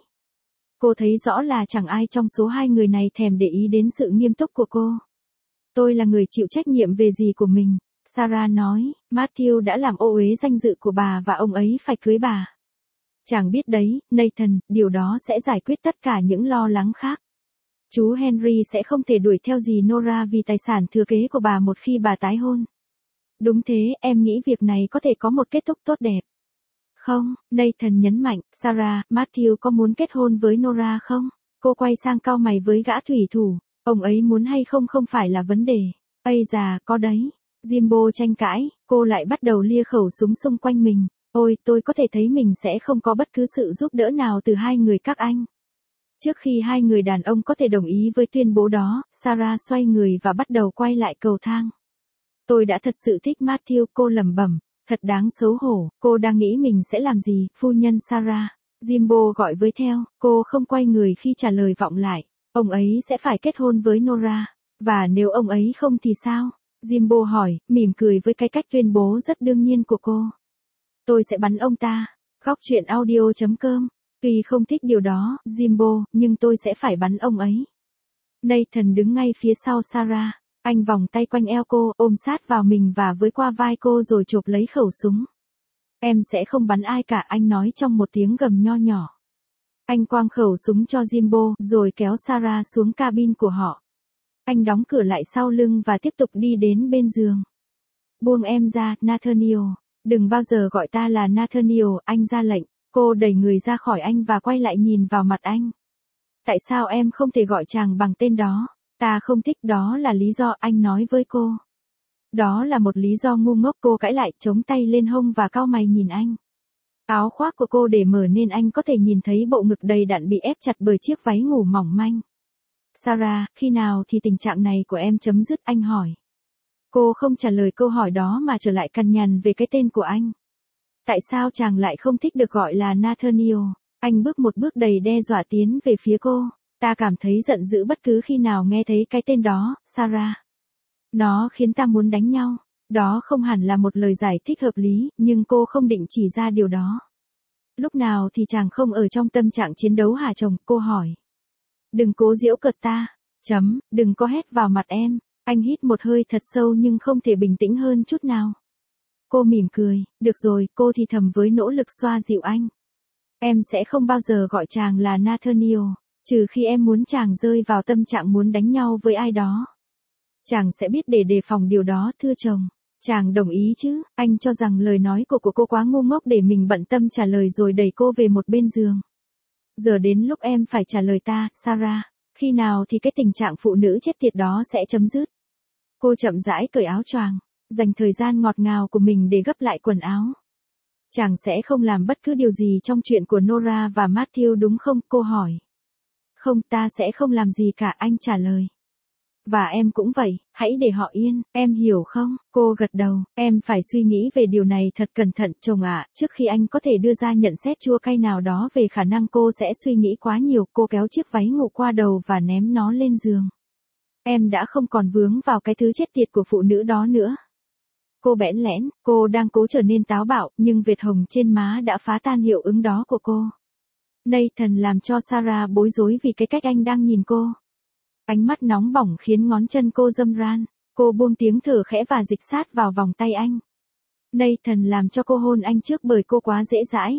S1: Cô thấy rõ là chẳng ai trong số hai người này thèm để ý đến sự nghiêm túc của cô. Tôi là người chịu trách nhiệm về gì của mình. Sarah nói, Matthew đã làm ô uế danh dự của bà và ông ấy phải cưới bà. Chàng biết đấy, Nathan, điều đó sẽ giải quyết tất cả những lo lắng khác. Chú Henry sẽ không thể đuổi theo dì Nora vì tài sản thừa kế của bà một khi bà tái hôn. Đúng thế, em nghĩ việc này có thể có một kết thúc tốt đẹp. Không, Nathan nhấn mạnh, Sarah, Matthew có muốn kết hôn với Nora không? Cô quay sang cau mày với gã thủy thủ. Ông ấy muốn hay không không phải là vấn đề. Ây già, có đấy. Jimbo tranh cãi, cô lại bắt đầu lia khẩu súng xung quanh mình. Ôi, tôi có thể thấy mình sẽ không có bất cứ sự giúp đỡ nào từ hai người các anh. Trước khi hai người đàn ông có thể đồng ý với tuyên bố đó, Sarah xoay người và bắt đầu quay lại cầu thang. Tôi đã thật sự thích Matthew, cô lẩm bẩm, thật đáng xấu hổ, cô đang nghĩ mình sẽ làm gì, phu nhân Sarah. Jimbo gọi với theo, cô không quay người khi trả lời vọng lại. Ông ấy sẽ phải kết hôn với Nora. Và nếu ông ấy không thì sao? Jimbo hỏi, mỉm cười với cái cách tuyên bố rất đương nhiên của cô. Tôi sẽ bắn ông ta. Góc truyện audio chấm com. Tuy không thích điều đó, Jimbo, nhưng tôi sẽ phải bắn ông ấy. Nathan đứng ngay phía sau Sarah. Anh vòng tay quanh eo cô, ôm sát vào mình và với qua vai cô rồi chộp lấy khẩu súng. Em sẽ không bắn ai cả, anh nói trong một tiếng gầm nho nhỏ. Anh quăng khẩu súng cho Jimbo, rồi kéo Sarah xuống cabin của họ. Anh đóng cửa lại sau lưng và tiếp tục đi đến bên giường. Buông em ra, Nathaniel. Đừng bao giờ gọi ta là Nathaniel, anh ra lệnh. Cô đẩy người ra khỏi anh và quay lại nhìn vào mặt anh. Tại sao em không thể gọi chàng bằng tên đó? Ta không thích, đó là lý do, anh nói với cô. Đó là một lý do ngu ngốc, cô cãi lại, chống tay lên hông và cau mày nhìn anh. Áo khoác của cô để mở nên anh có thể nhìn thấy bộ ngực đầy đặn bị ép chặt bởi chiếc váy ngủ mỏng manh. Sarah, khi nào thì tình trạng này của em chấm dứt, anh hỏi. Cô không trả lời câu hỏi đó mà trở lại cằn nhằn về cái tên của anh. Tại sao chàng lại không thích được gọi là Nathaniel? Anh bước một bước đầy đe dọa tiến về phía cô. Ta cảm thấy giận dữ bất cứ khi nào nghe thấy cái tên đó, Sarah. Nó khiến ta muốn đánh nhau. Đó không hẳn là một lời giải thích hợp lý, nhưng cô không định chỉ ra điều đó. Lúc nào thì chàng không ở trong tâm trạng chiến đấu hả chồng, cô hỏi. Đừng cố giễu cợt ta. Chấm, đừng có hét vào mặt em. Anh hít một hơi thật sâu nhưng không thể bình tĩnh hơn chút nào. Cô mỉm cười, được rồi, cô thì thầm với nỗ lực xoa dịu anh. Em sẽ không bao giờ gọi chàng là Nathaniel, trừ khi em muốn chàng rơi vào tâm trạng muốn đánh nhau với ai đó. Chàng sẽ biết để đề phòng điều đó, thưa chồng. Chàng đồng ý chứ? Anh cho rằng lời nói của, của cô quá ngu ngốc để mình bận tâm trả lời rồi đẩy cô về một bên giường. Giờ đến lúc em phải trả lời ta, Sarah. Khi nào thì cái tình trạng phụ nữ chết tiệt đó sẽ chấm dứt? Cô chậm rãi cởi áo choàng, dành thời gian ngọt ngào của mình để gấp lại quần áo. Chàng sẽ không làm bất cứ điều gì trong chuyện của Nora và Matthew đúng không? Cô hỏi. Không, ta sẽ không làm gì cả, anh trả lời. Và em cũng vậy, hãy để họ yên, em hiểu không? Cô gật đầu, em phải suy nghĩ về điều này thật cẩn thận, chồng ạ, trước khi anh có thể đưa ra nhận xét chua cay nào đó về khả năng cô sẽ suy nghĩ quá nhiều. Cô kéo chiếc váy ngủ qua đầu và ném nó lên giường. Em đã không còn vướng vào cái thứ chết tiệt của phụ nữ đó nữa. Cô bẽn lẽn, cô đang cố trở nên táo bạo, nhưng vệt hồng trên má đã phá tan hiệu ứng đó của cô. Nathan làm cho Sarah bối rối vì cái cách anh đang nhìn cô. Ánh mắt nóng bỏng khiến ngón chân cô râm ran. Cô buông tiếng thở khẽ và dịch sát vào vòng tay anh. Nathan làm cho cô hôn anh trước bởi cô quá dễ dãi.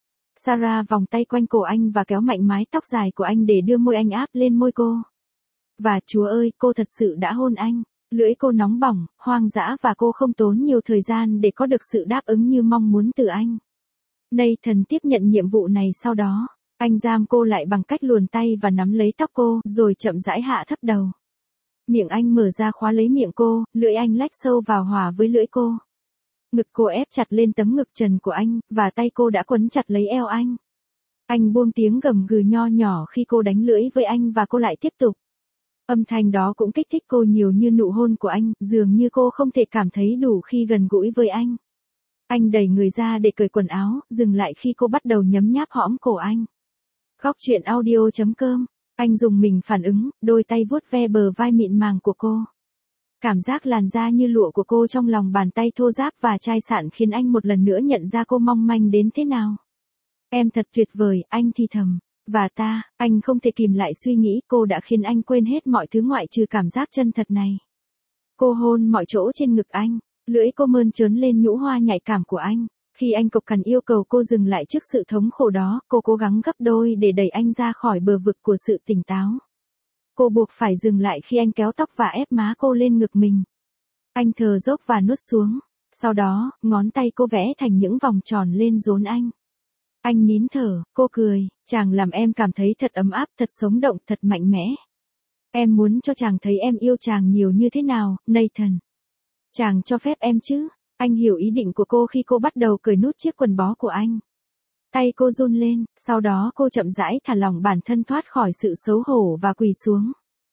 S1: Sarah vòng tay quanh cổ anh và kéo mạnh mái tóc dài của anh để đưa môi anh áp lên môi cô. Và chúa ơi, cô thật sự đã hôn anh. Lưỡi cô nóng bỏng, hoang dã và cô không tốn nhiều thời gian để có được sự đáp ứng như mong muốn từ anh. Nathan tiếp nhận nhiệm vụ này sau đó. Anh giam cô lại bằng cách luồn tay và nắm lấy tóc cô, rồi chậm rãi hạ thấp đầu. Miệng anh mở ra khóa lấy miệng cô, lưỡi anh lách sâu vào hòa với lưỡi cô. Ngực cô ép chặt lên tấm ngực trần của anh, và tay cô đã quấn chặt lấy eo anh. Anh buông tiếng gầm gừ nho nhỏ khi cô đánh lưỡi với anh và cô lại tiếp tục. Âm thanh đó cũng kích thích cô nhiều như nụ hôn của anh, dường như cô không thể cảm thấy đủ khi gần gũi với anh. Anh đẩy người ra để cởi quần áo, dừng lại khi cô bắt đầu nhấm nháp hõm cổ anh. Góc truyện audio chấm com. Anh dùng mình phản ứng, đôi tay vuốt ve bờ vai mịn màng của cô. Cảm giác làn da như lụa của cô trong lòng bàn tay thô ráp và chai sạn khiến anh một lần nữa nhận ra cô mong manh đến thế nào. Em thật tuyệt vời, anh thì thầm. Và ta, anh không thể kìm lại suy nghĩ, cô đã khiến anh quên hết mọi thứ ngoại trừ cảm giác chân thật này. Cô hôn mọi chỗ trên ngực anh, lưỡi cô mơn trớn lên nhũ hoa nhạy cảm của anh. Khi anh cộc cằn yêu cầu cô dừng lại trước sự thống khổ đó, cô cố gắng gấp đôi để đẩy anh ra khỏi bờ vực của sự tỉnh táo. Cô buộc phải dừng lại khi anh kéo tóc và ép má cô lên ngực mình. Anh thở dốc và nuốt xuống. Sau đó, ngón tay cô vẽ thành những vòng tròn lên rốn anh. Anh nín thở, cô cười, chàng làm em cảm thấy thật ấm áp, thật sống động, thật mạnh mẽ. Em muốn cho chàng thấy em yêu chàng nhiều như thế nào, Nathan. Chàng cho phép em chứ? Anh hiểu ý định của cô khi cô bắt đầu cởi nút chiếc quần bó của anh. Tay cô run lên, sau đó cô chậm rãi thả lỏng bản thân thoát khỏi sự xấu hổ và quỳ xuống.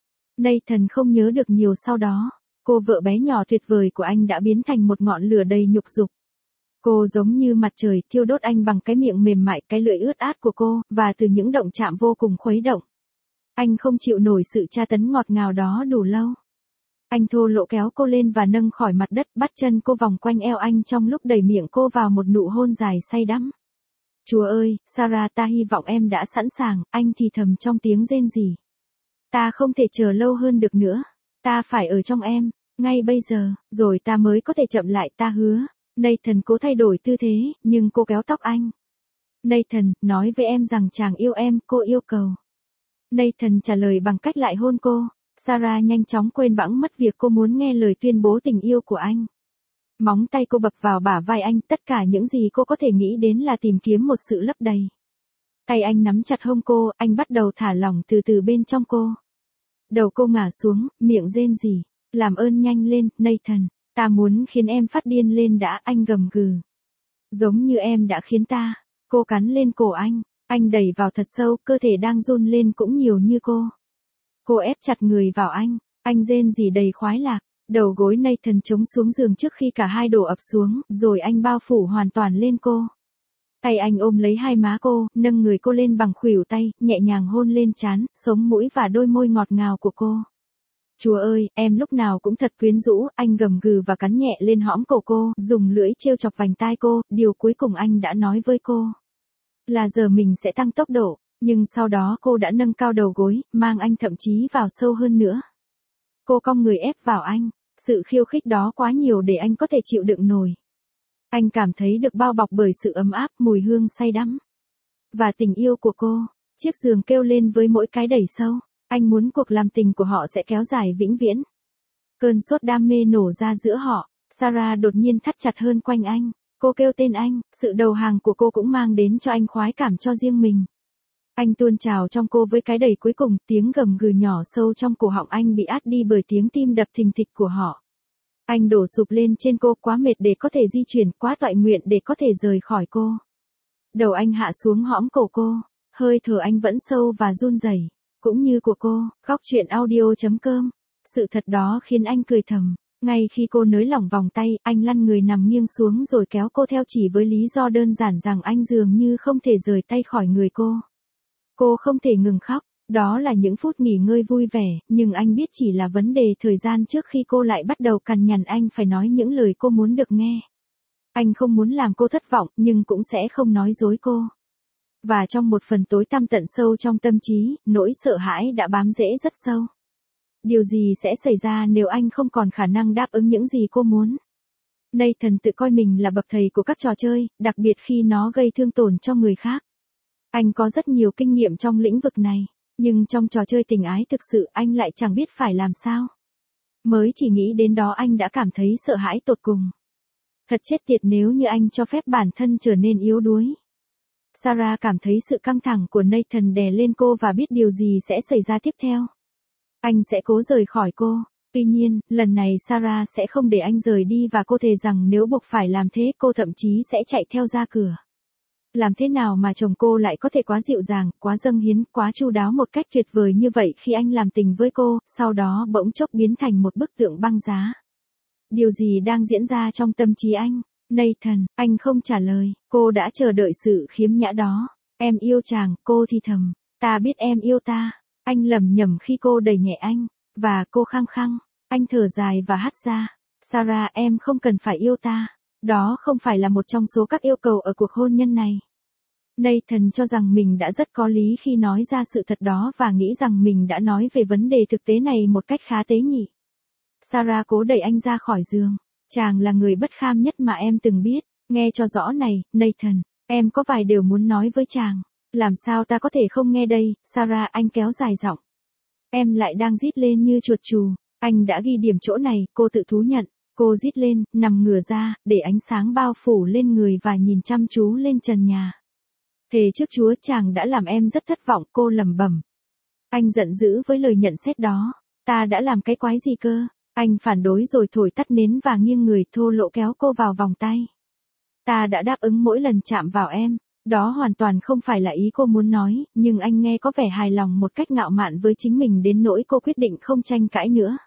S1: Nathan không nhớ được nhiều sau đó. Cô vợ bé nhỏ tuyệt vời của anh đã biến thành một ngọn lửa đầy nhục dục. Cô giống như mặt trời thiêu đốt anh bằng cái miệng mềm mại, cái lưỡi ướt át của cô, và từ những động chạm vô cùng khuấy động. Anh không chịu nổi sự tra tấn ngọt ngào đó đủ lâu. Anh thô lỗ kéo cô lên và nâng khỏi mặt đất, bắt chân cô vòng quanh eo anh trong lúc đẩy miệng cô vào một nụ hôn dài say đắm. Chúa ơi, Sarah, ta hy vọng em đã sẵn sàng, anh thì thầm trong tiếng rên rỉ. Ta không thể chờ lâu hơn được nữa. Ta phải ở trong em, ngay bây giờ, rồi ta mới có thể chậm lại, ta hứa. Nathan cố thay đổi tư thế, nhưng cô kéo tóc anh. Nathan, nói với em rằng chàng yêu em, cô yêu cầu. Nathan trả lời bằng cách lại hôn cô. Sarah nhanh chóng quên bẵng mất việc cô muốn nghe lời tuyên bố tình yêu của anh. Móng tay cô bập vào bả vai anh, tất cả những gì cô có thể nghĩ đến là tìm kiếm một sự lấp đầy. Tay anh nắm chặt hông cô, anh bắt đầu thả lỏng từ từ bên trong cô. Đầu cô ngả xuống, miệng rên rỉ. Làm ơn nhanh lên, Nathan. Ta muốn khiến em phát điên lên đã, anh gầm gừ. Giống như em đã khiến ta. Cô cắn lên cổ anh. Anh đẩy vào thật sâu, cơ thể đang run lên cũng nhiều như cô. Cô ép chặt người vào anh. Anh rên rỉ đầy khoái lạc. Đầu gối Nathan chống xuống giường trước khi cả hai đổ ập xuống, rồi anh bao phủ hoàn toàn lên cô. Tay anh ôm lấy hai má cô, nâng người cô lên bằng khuỷu tay, nhẹ nhàng hôn lên trán, sống mũi và đôi môi ngọt ngào của cô. Chúa ơi, em lúc nào cũng thật quyến rũ, anh gầm gừ và cắn nhẹ lên hõm cổ cô, dùng lưỡi trêu chọc vành tai cô, điều cuối cùng anh đã nói với cô. Là giờ mình sẽ tăng tốc độ, nhưng sau đó cô đã nâng cao đầu gối, mang anh thậm chí vào sâu hơn nữa. Cô cong người ép vào anh, sự khiêu khích đó quá nhiều để anh có thể chịu đựng nổi. Anh cảm thấy được bao bọc bởi sự ấm áp, mùi hương say đắm. Và tình yêu của cô, chiếc giường kêu lên với mỗi cái đẩy sâu. Anh muốn cuộc làm tình của họ sẽ kéo dài vĩnh viễn. Cơn sốt đam mê nổ ra giữa họ. Sarah đột nhiên thắt chặt hơn quanh anh. Cô kêu tên anh, sự đầu hàng của cô cũng mang đến cho anh khoái cảm cho riêng mình. Anh tuôn trào trong cô với cái đẩy cuối cùng, tiếng gầm gừ nhỏ sâu trong cổ họng anh bị át đi bởi tiếng tim đập thình thịch của họ. Anh đổ sụp lên trên cô, quá mệt để có thể di chuyển, quá toại nguyện để có thể rời khỏi cô. Đầu anh hạ xuống hõm cổ cô, hơi thở anh vẫn sâu và run rẩy, cũng như của cô. Khóc chuyện audio chấm com. Sự thật đó khiến anh cười thầm. Ngay khi cô nới lỏng vòng tay, anh lăn người nằm nghiêng xuống rồi kéo cô theo chỉ với lý do đơn giản rằng anh dường như không thể rời tay khỏi người cô. Cô không thể ngừng khóc. Đó là những phút nghỉ ngơi vui vẻ, nhưng anh biết chỉ là vấn đề thời gian trước khi cô lại bắt đầu cằn nhằn anh phải nói những lời cô muốn được nghe. Anh không muốn làm cô thất vọng, nhưng cũng sẽ không nói dối cô. Và trong một phần tối tăm tận sâu trong tâm trí, nỗi sợ hãi đã bám rễ rất sâu. Điều gì sẽ xảy ra nếu anh không còn khả năng đáp ứng những gì cô muốn? Nathan tự coi mình là bậc thầy của các trò chơi, đặc biệt khi nó gây thương tổn cho người khác. Anh có rất nhiều kinh nghiệm trong lĩnh vực này. Nhưng trong trò chơi tình ái thực sự anh lại chẳng biết phải làm sao. Mới chỉ nghĩ đến đó anh đã cảm thấy sợ hãi tột cùng. Thật chết tiệt nếu như anh cho phép bản thân trở nên yếu đuối. Sarah cảm thấy sự căng thẳng của Nathan đè lên cô và biết điều gì sẽ xảy ra tiếp theo. Anh sẽ cố rời khỏi cô. Tuy nhiên, lần này Sarah sẽ không để anh rời đi và cô thề rằng nếu buộc phải làm thế cô thậm chí sẽ chạy theo ra cửa. Làm thế nào mà chồng cô lại có thể quá dịu dàng, quá dâng hiến, quá chu đáo một cách tuyệt vời như vậy khi anh làm tình với cô, sau đó bỗng chốc biến thành một bức tượng băng giá. Điều gì đang diễn ra trong tâm trí anh? Nathan, anh không trả lời, cô đã chờ đợi sự khiếm nhã đó. Em yêu chàng, cô thì thầm. Ta biết em yêu ta. Anh lẩm nhẩm khi cô đẩy nhẹ anh. Và cô khăng khăng. Anh thở dài và hắt ra. Sarah, em không cần phải yêu ta. Đó không phải là một trong số các yêu cầu ở cuộc hôn nhân này. Nathan cho rằng mình đã rất có lý khi nói ra sự thật đó và nghĩ rằng mình đã nói về vấn đề thực tế này một cách khá tế nhị. Sarah cố đẩy anh ra khỏi giường. Chàng là người bất kham nhất mà em từng biết. Nghe cho rõ này, Nathan. Em có vài điều muốn nói với chàng. Làm sao ta có thể không nghe đây, Sarah, anh kéo dài giọng. Em lại đang rít lên như chuột chù. Anh đã ghi điểm chỗ này, cô tự thú nhận. Cô rít lên, nằm ngửa ra, để ánh sáng bao phủ lên người và nhìn chăm chú lên trần nhà. Thề trước Chúa chàng đã làm em rất thất vọng, cô lẩm bẩm. Anh giận dữ với lời nhận xét đó. Ta đã làm cái quái gì cơ? Anh phản đối rồi thổi tắt nến và nghiêng người thô lỗ kéo cô vào vòng tay. Ta đã đáp ứng mỗi lần chạm vào em. Đó hoàn toàn không phải là ý cô muốn nói, nhưng anh nghe có vẻ hài lòng một cách ngạo mạn với chính mình đến nỗi cô quyết định không tranh cãi nữa.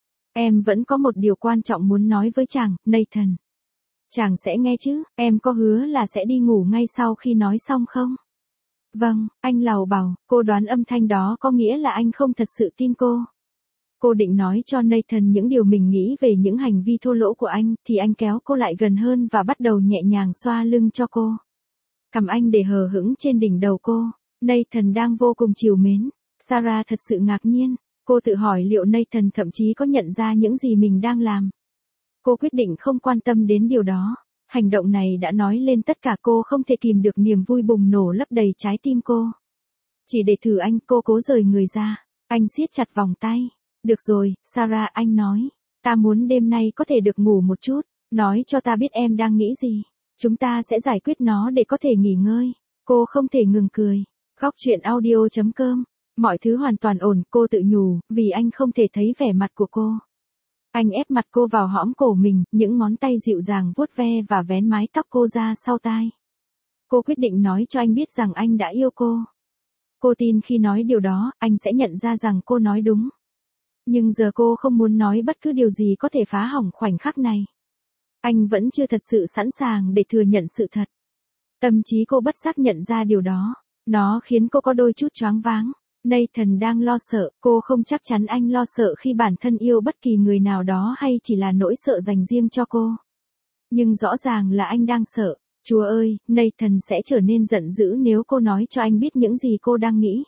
S1: Em vẫn có một điều quan trọng muốn nói với chàng, Nathan. Chàng sẽ nghe chứ, em có hứa là sẽ đi ngủ ngay sau khi nói xong không? Vâng, anh lào bảo, cô đoán âm thanh đó có nghĩa là anh không thật sự tin cô. Cô định nói cho Nathan những điều mình nghĩ về những hành vi thô lỗ của anh, thì anh kéo cô lại gần hơn và bắt đầu nhẹ nhàng xoa lưng cho cô. Cầm anh để hờ hững trên đỉnh đầu cô. Nathan đang vô cùng trìu mến. Sarah thật sự ngạc nhiên. Cô tự hỏi liệu Nathan thậm chí có nhận ra những gì mình đang làm. Cô quyết định không quan tâm đến điều đó. Hành động này đã nói lên tất cả, cô không thể kìm được niềm vui bùng nổ lấp đầy trái tim cô. Chỉ để thử anh, cô cố rời người ra. Anh siết chặt vòng tay. Được rồi, Sarah, anh nói. Ta muốn đêm nay có thể được ngủ một chút. Nói cho ta biết em đang nghĩ gì. Chúng ta sẽ giải quyết nó để có thể nghỉ ngơi. Cô không thể ngừng cười. Khóc chuyện audio chấm com. Mọi thứ hoàn toàn ổn, cô tự nhủ, vì anh không thể thấy vẻ mặt của cô. Anh ép mặt cô vào hõm cổ mình, những ngón tay dịu dàng vuốt ve và vén mái tóc cô ra sau tai. Cô quyết định nói cho anh biết rằng anh đã yêu cô. Cô tin khi nói điều đó, anh sẽ nhận ra rằng cô nói đúng. Nhưng giờ cô không muốn nói bất cứ điều gì có thể phá hỏng khoảnh khắc này. Anh vẫn chưa thật sự sẵn sàng để thừa nhận sự thật. Tâm trí cô bất giác nhận ra điều đó. Nó khiến cô có đôi chút choáng váng. Nathan đang lo sợ, cô không chắc chắn anh lo sợ khi bản thân yêu bất kỳ người nào đó hay chỉ là nỗi sợ dành riêng cho cô. Nhưng rõ ràng là anh đang sợ. Chúa ơi, Nathan sẽ trở nên giận dữ nếu cô nói cho anh biết những gì cô đang nghĩ.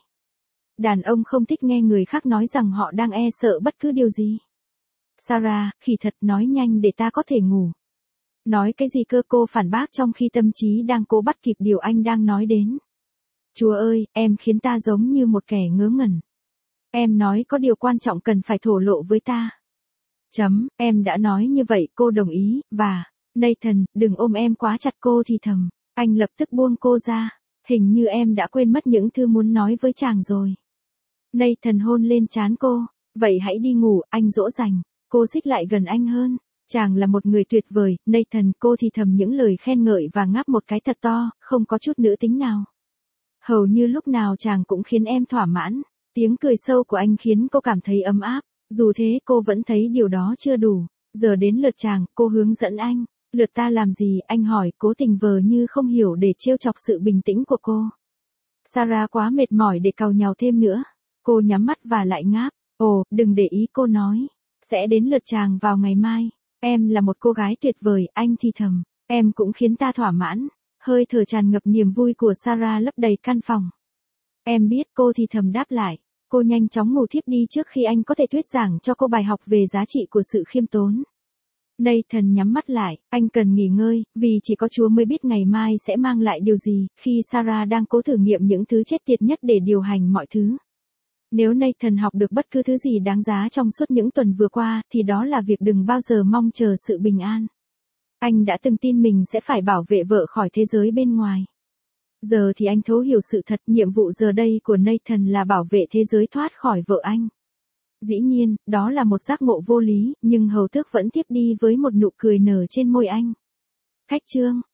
S1: Đàn ông không thích nghe người khác nói rằng họ đang e sợ bất cứ điều gì. Sarah, khỉ thật, nói nhanh để ta có thể ngủ. Nói cái gì cơ, cô phản bác trong khi tâm trí đang cố bắt kịp điều anh đang nói đến. Chúa ơi, em khiến ta giống như một kẻ ngớ ngẩn. Em nói có điều quan trọng cần phải thổ lộ với ta. Chấm, em đã nói như vậy, cô đồng ý, và, Nathan, đừng ôm em quá chặt, cô thì thầm. Anh lập tức buông cô ra. Hình như em đã quên mất những thứ muốn nói với chàng rồi. Nathan hôn lên trán cô. Vậy hãy đi ngủ, anh dỗ dành. Cô xích lại gần anh hơn. Chàng là một người tuyệt vời, Nathan, cô thì thầm những lời khen ngợi và ngáp một cái thật to, không có chút nữ tính nào. Hầu như lúc nào chàng cũng khiến em thỏa mãn. Tiếng cười sâu của anh khiến cô cảm thấy ấm áp. Dù thế cô vẫn thấy điều đó chưa đủ. Giờ đến lượt chàng, cô hướng dẫn anh. Lượt ta làm gì, anh hỏi, cố tình vờ như không hiểu để trêu chọc sự bình tĩnh của cô. Sarah quá mệt mỏi để càu nhàu thêm nữa. Cô nhắm mắt và lại ngáp. Ồ, đừng để ý, cô nói. Sẽ đến lượt chàng vào ngày mai. Em là một cô gái tuyệt vời, anh thì thầm. Em cũng khiến ta thỏa mãn. Hơi thở tràn ngập niềm vui của Sarah lấp đầy căn phòng. Em biết, cô thì thầm đáp lại. Cô nhanh chóng ngủ thiếp đi trước khi anh có thể thuyết giảng cho cô bài học về giá trị của sự khiêm tốn. Nathan nhắm mắt lại, anh cần nghỉ ngơi, vì chỉ có Chúa mới biết ngày mai sẽ mang lại điều gì, khi Sarah đang cố thử nghiệm những thứ chết tiệt nhất để điều hành mọi thứ. Nếu Nathan học được bất cứ thứ gì đáng giá trong suốt những tuần vừa qua, thì đó là việc đừng bao giờ mong chờ sự bình an. Anh đã từng tin mình sẽ phải bảo vệ vợ khỏi thế giới bên ngoài. Giờ thì anh thấu hiểu sự thật, nhiệm vụ giờ đây của Nathan là bảo vệ thế giới thoát khỏi vợ anh. Dĩ nhiên, đó là một giác ngộ vô lý, nhưng hầu tước vẫn tiếp đi với một nụ cười nở trên môi anh. Khách chương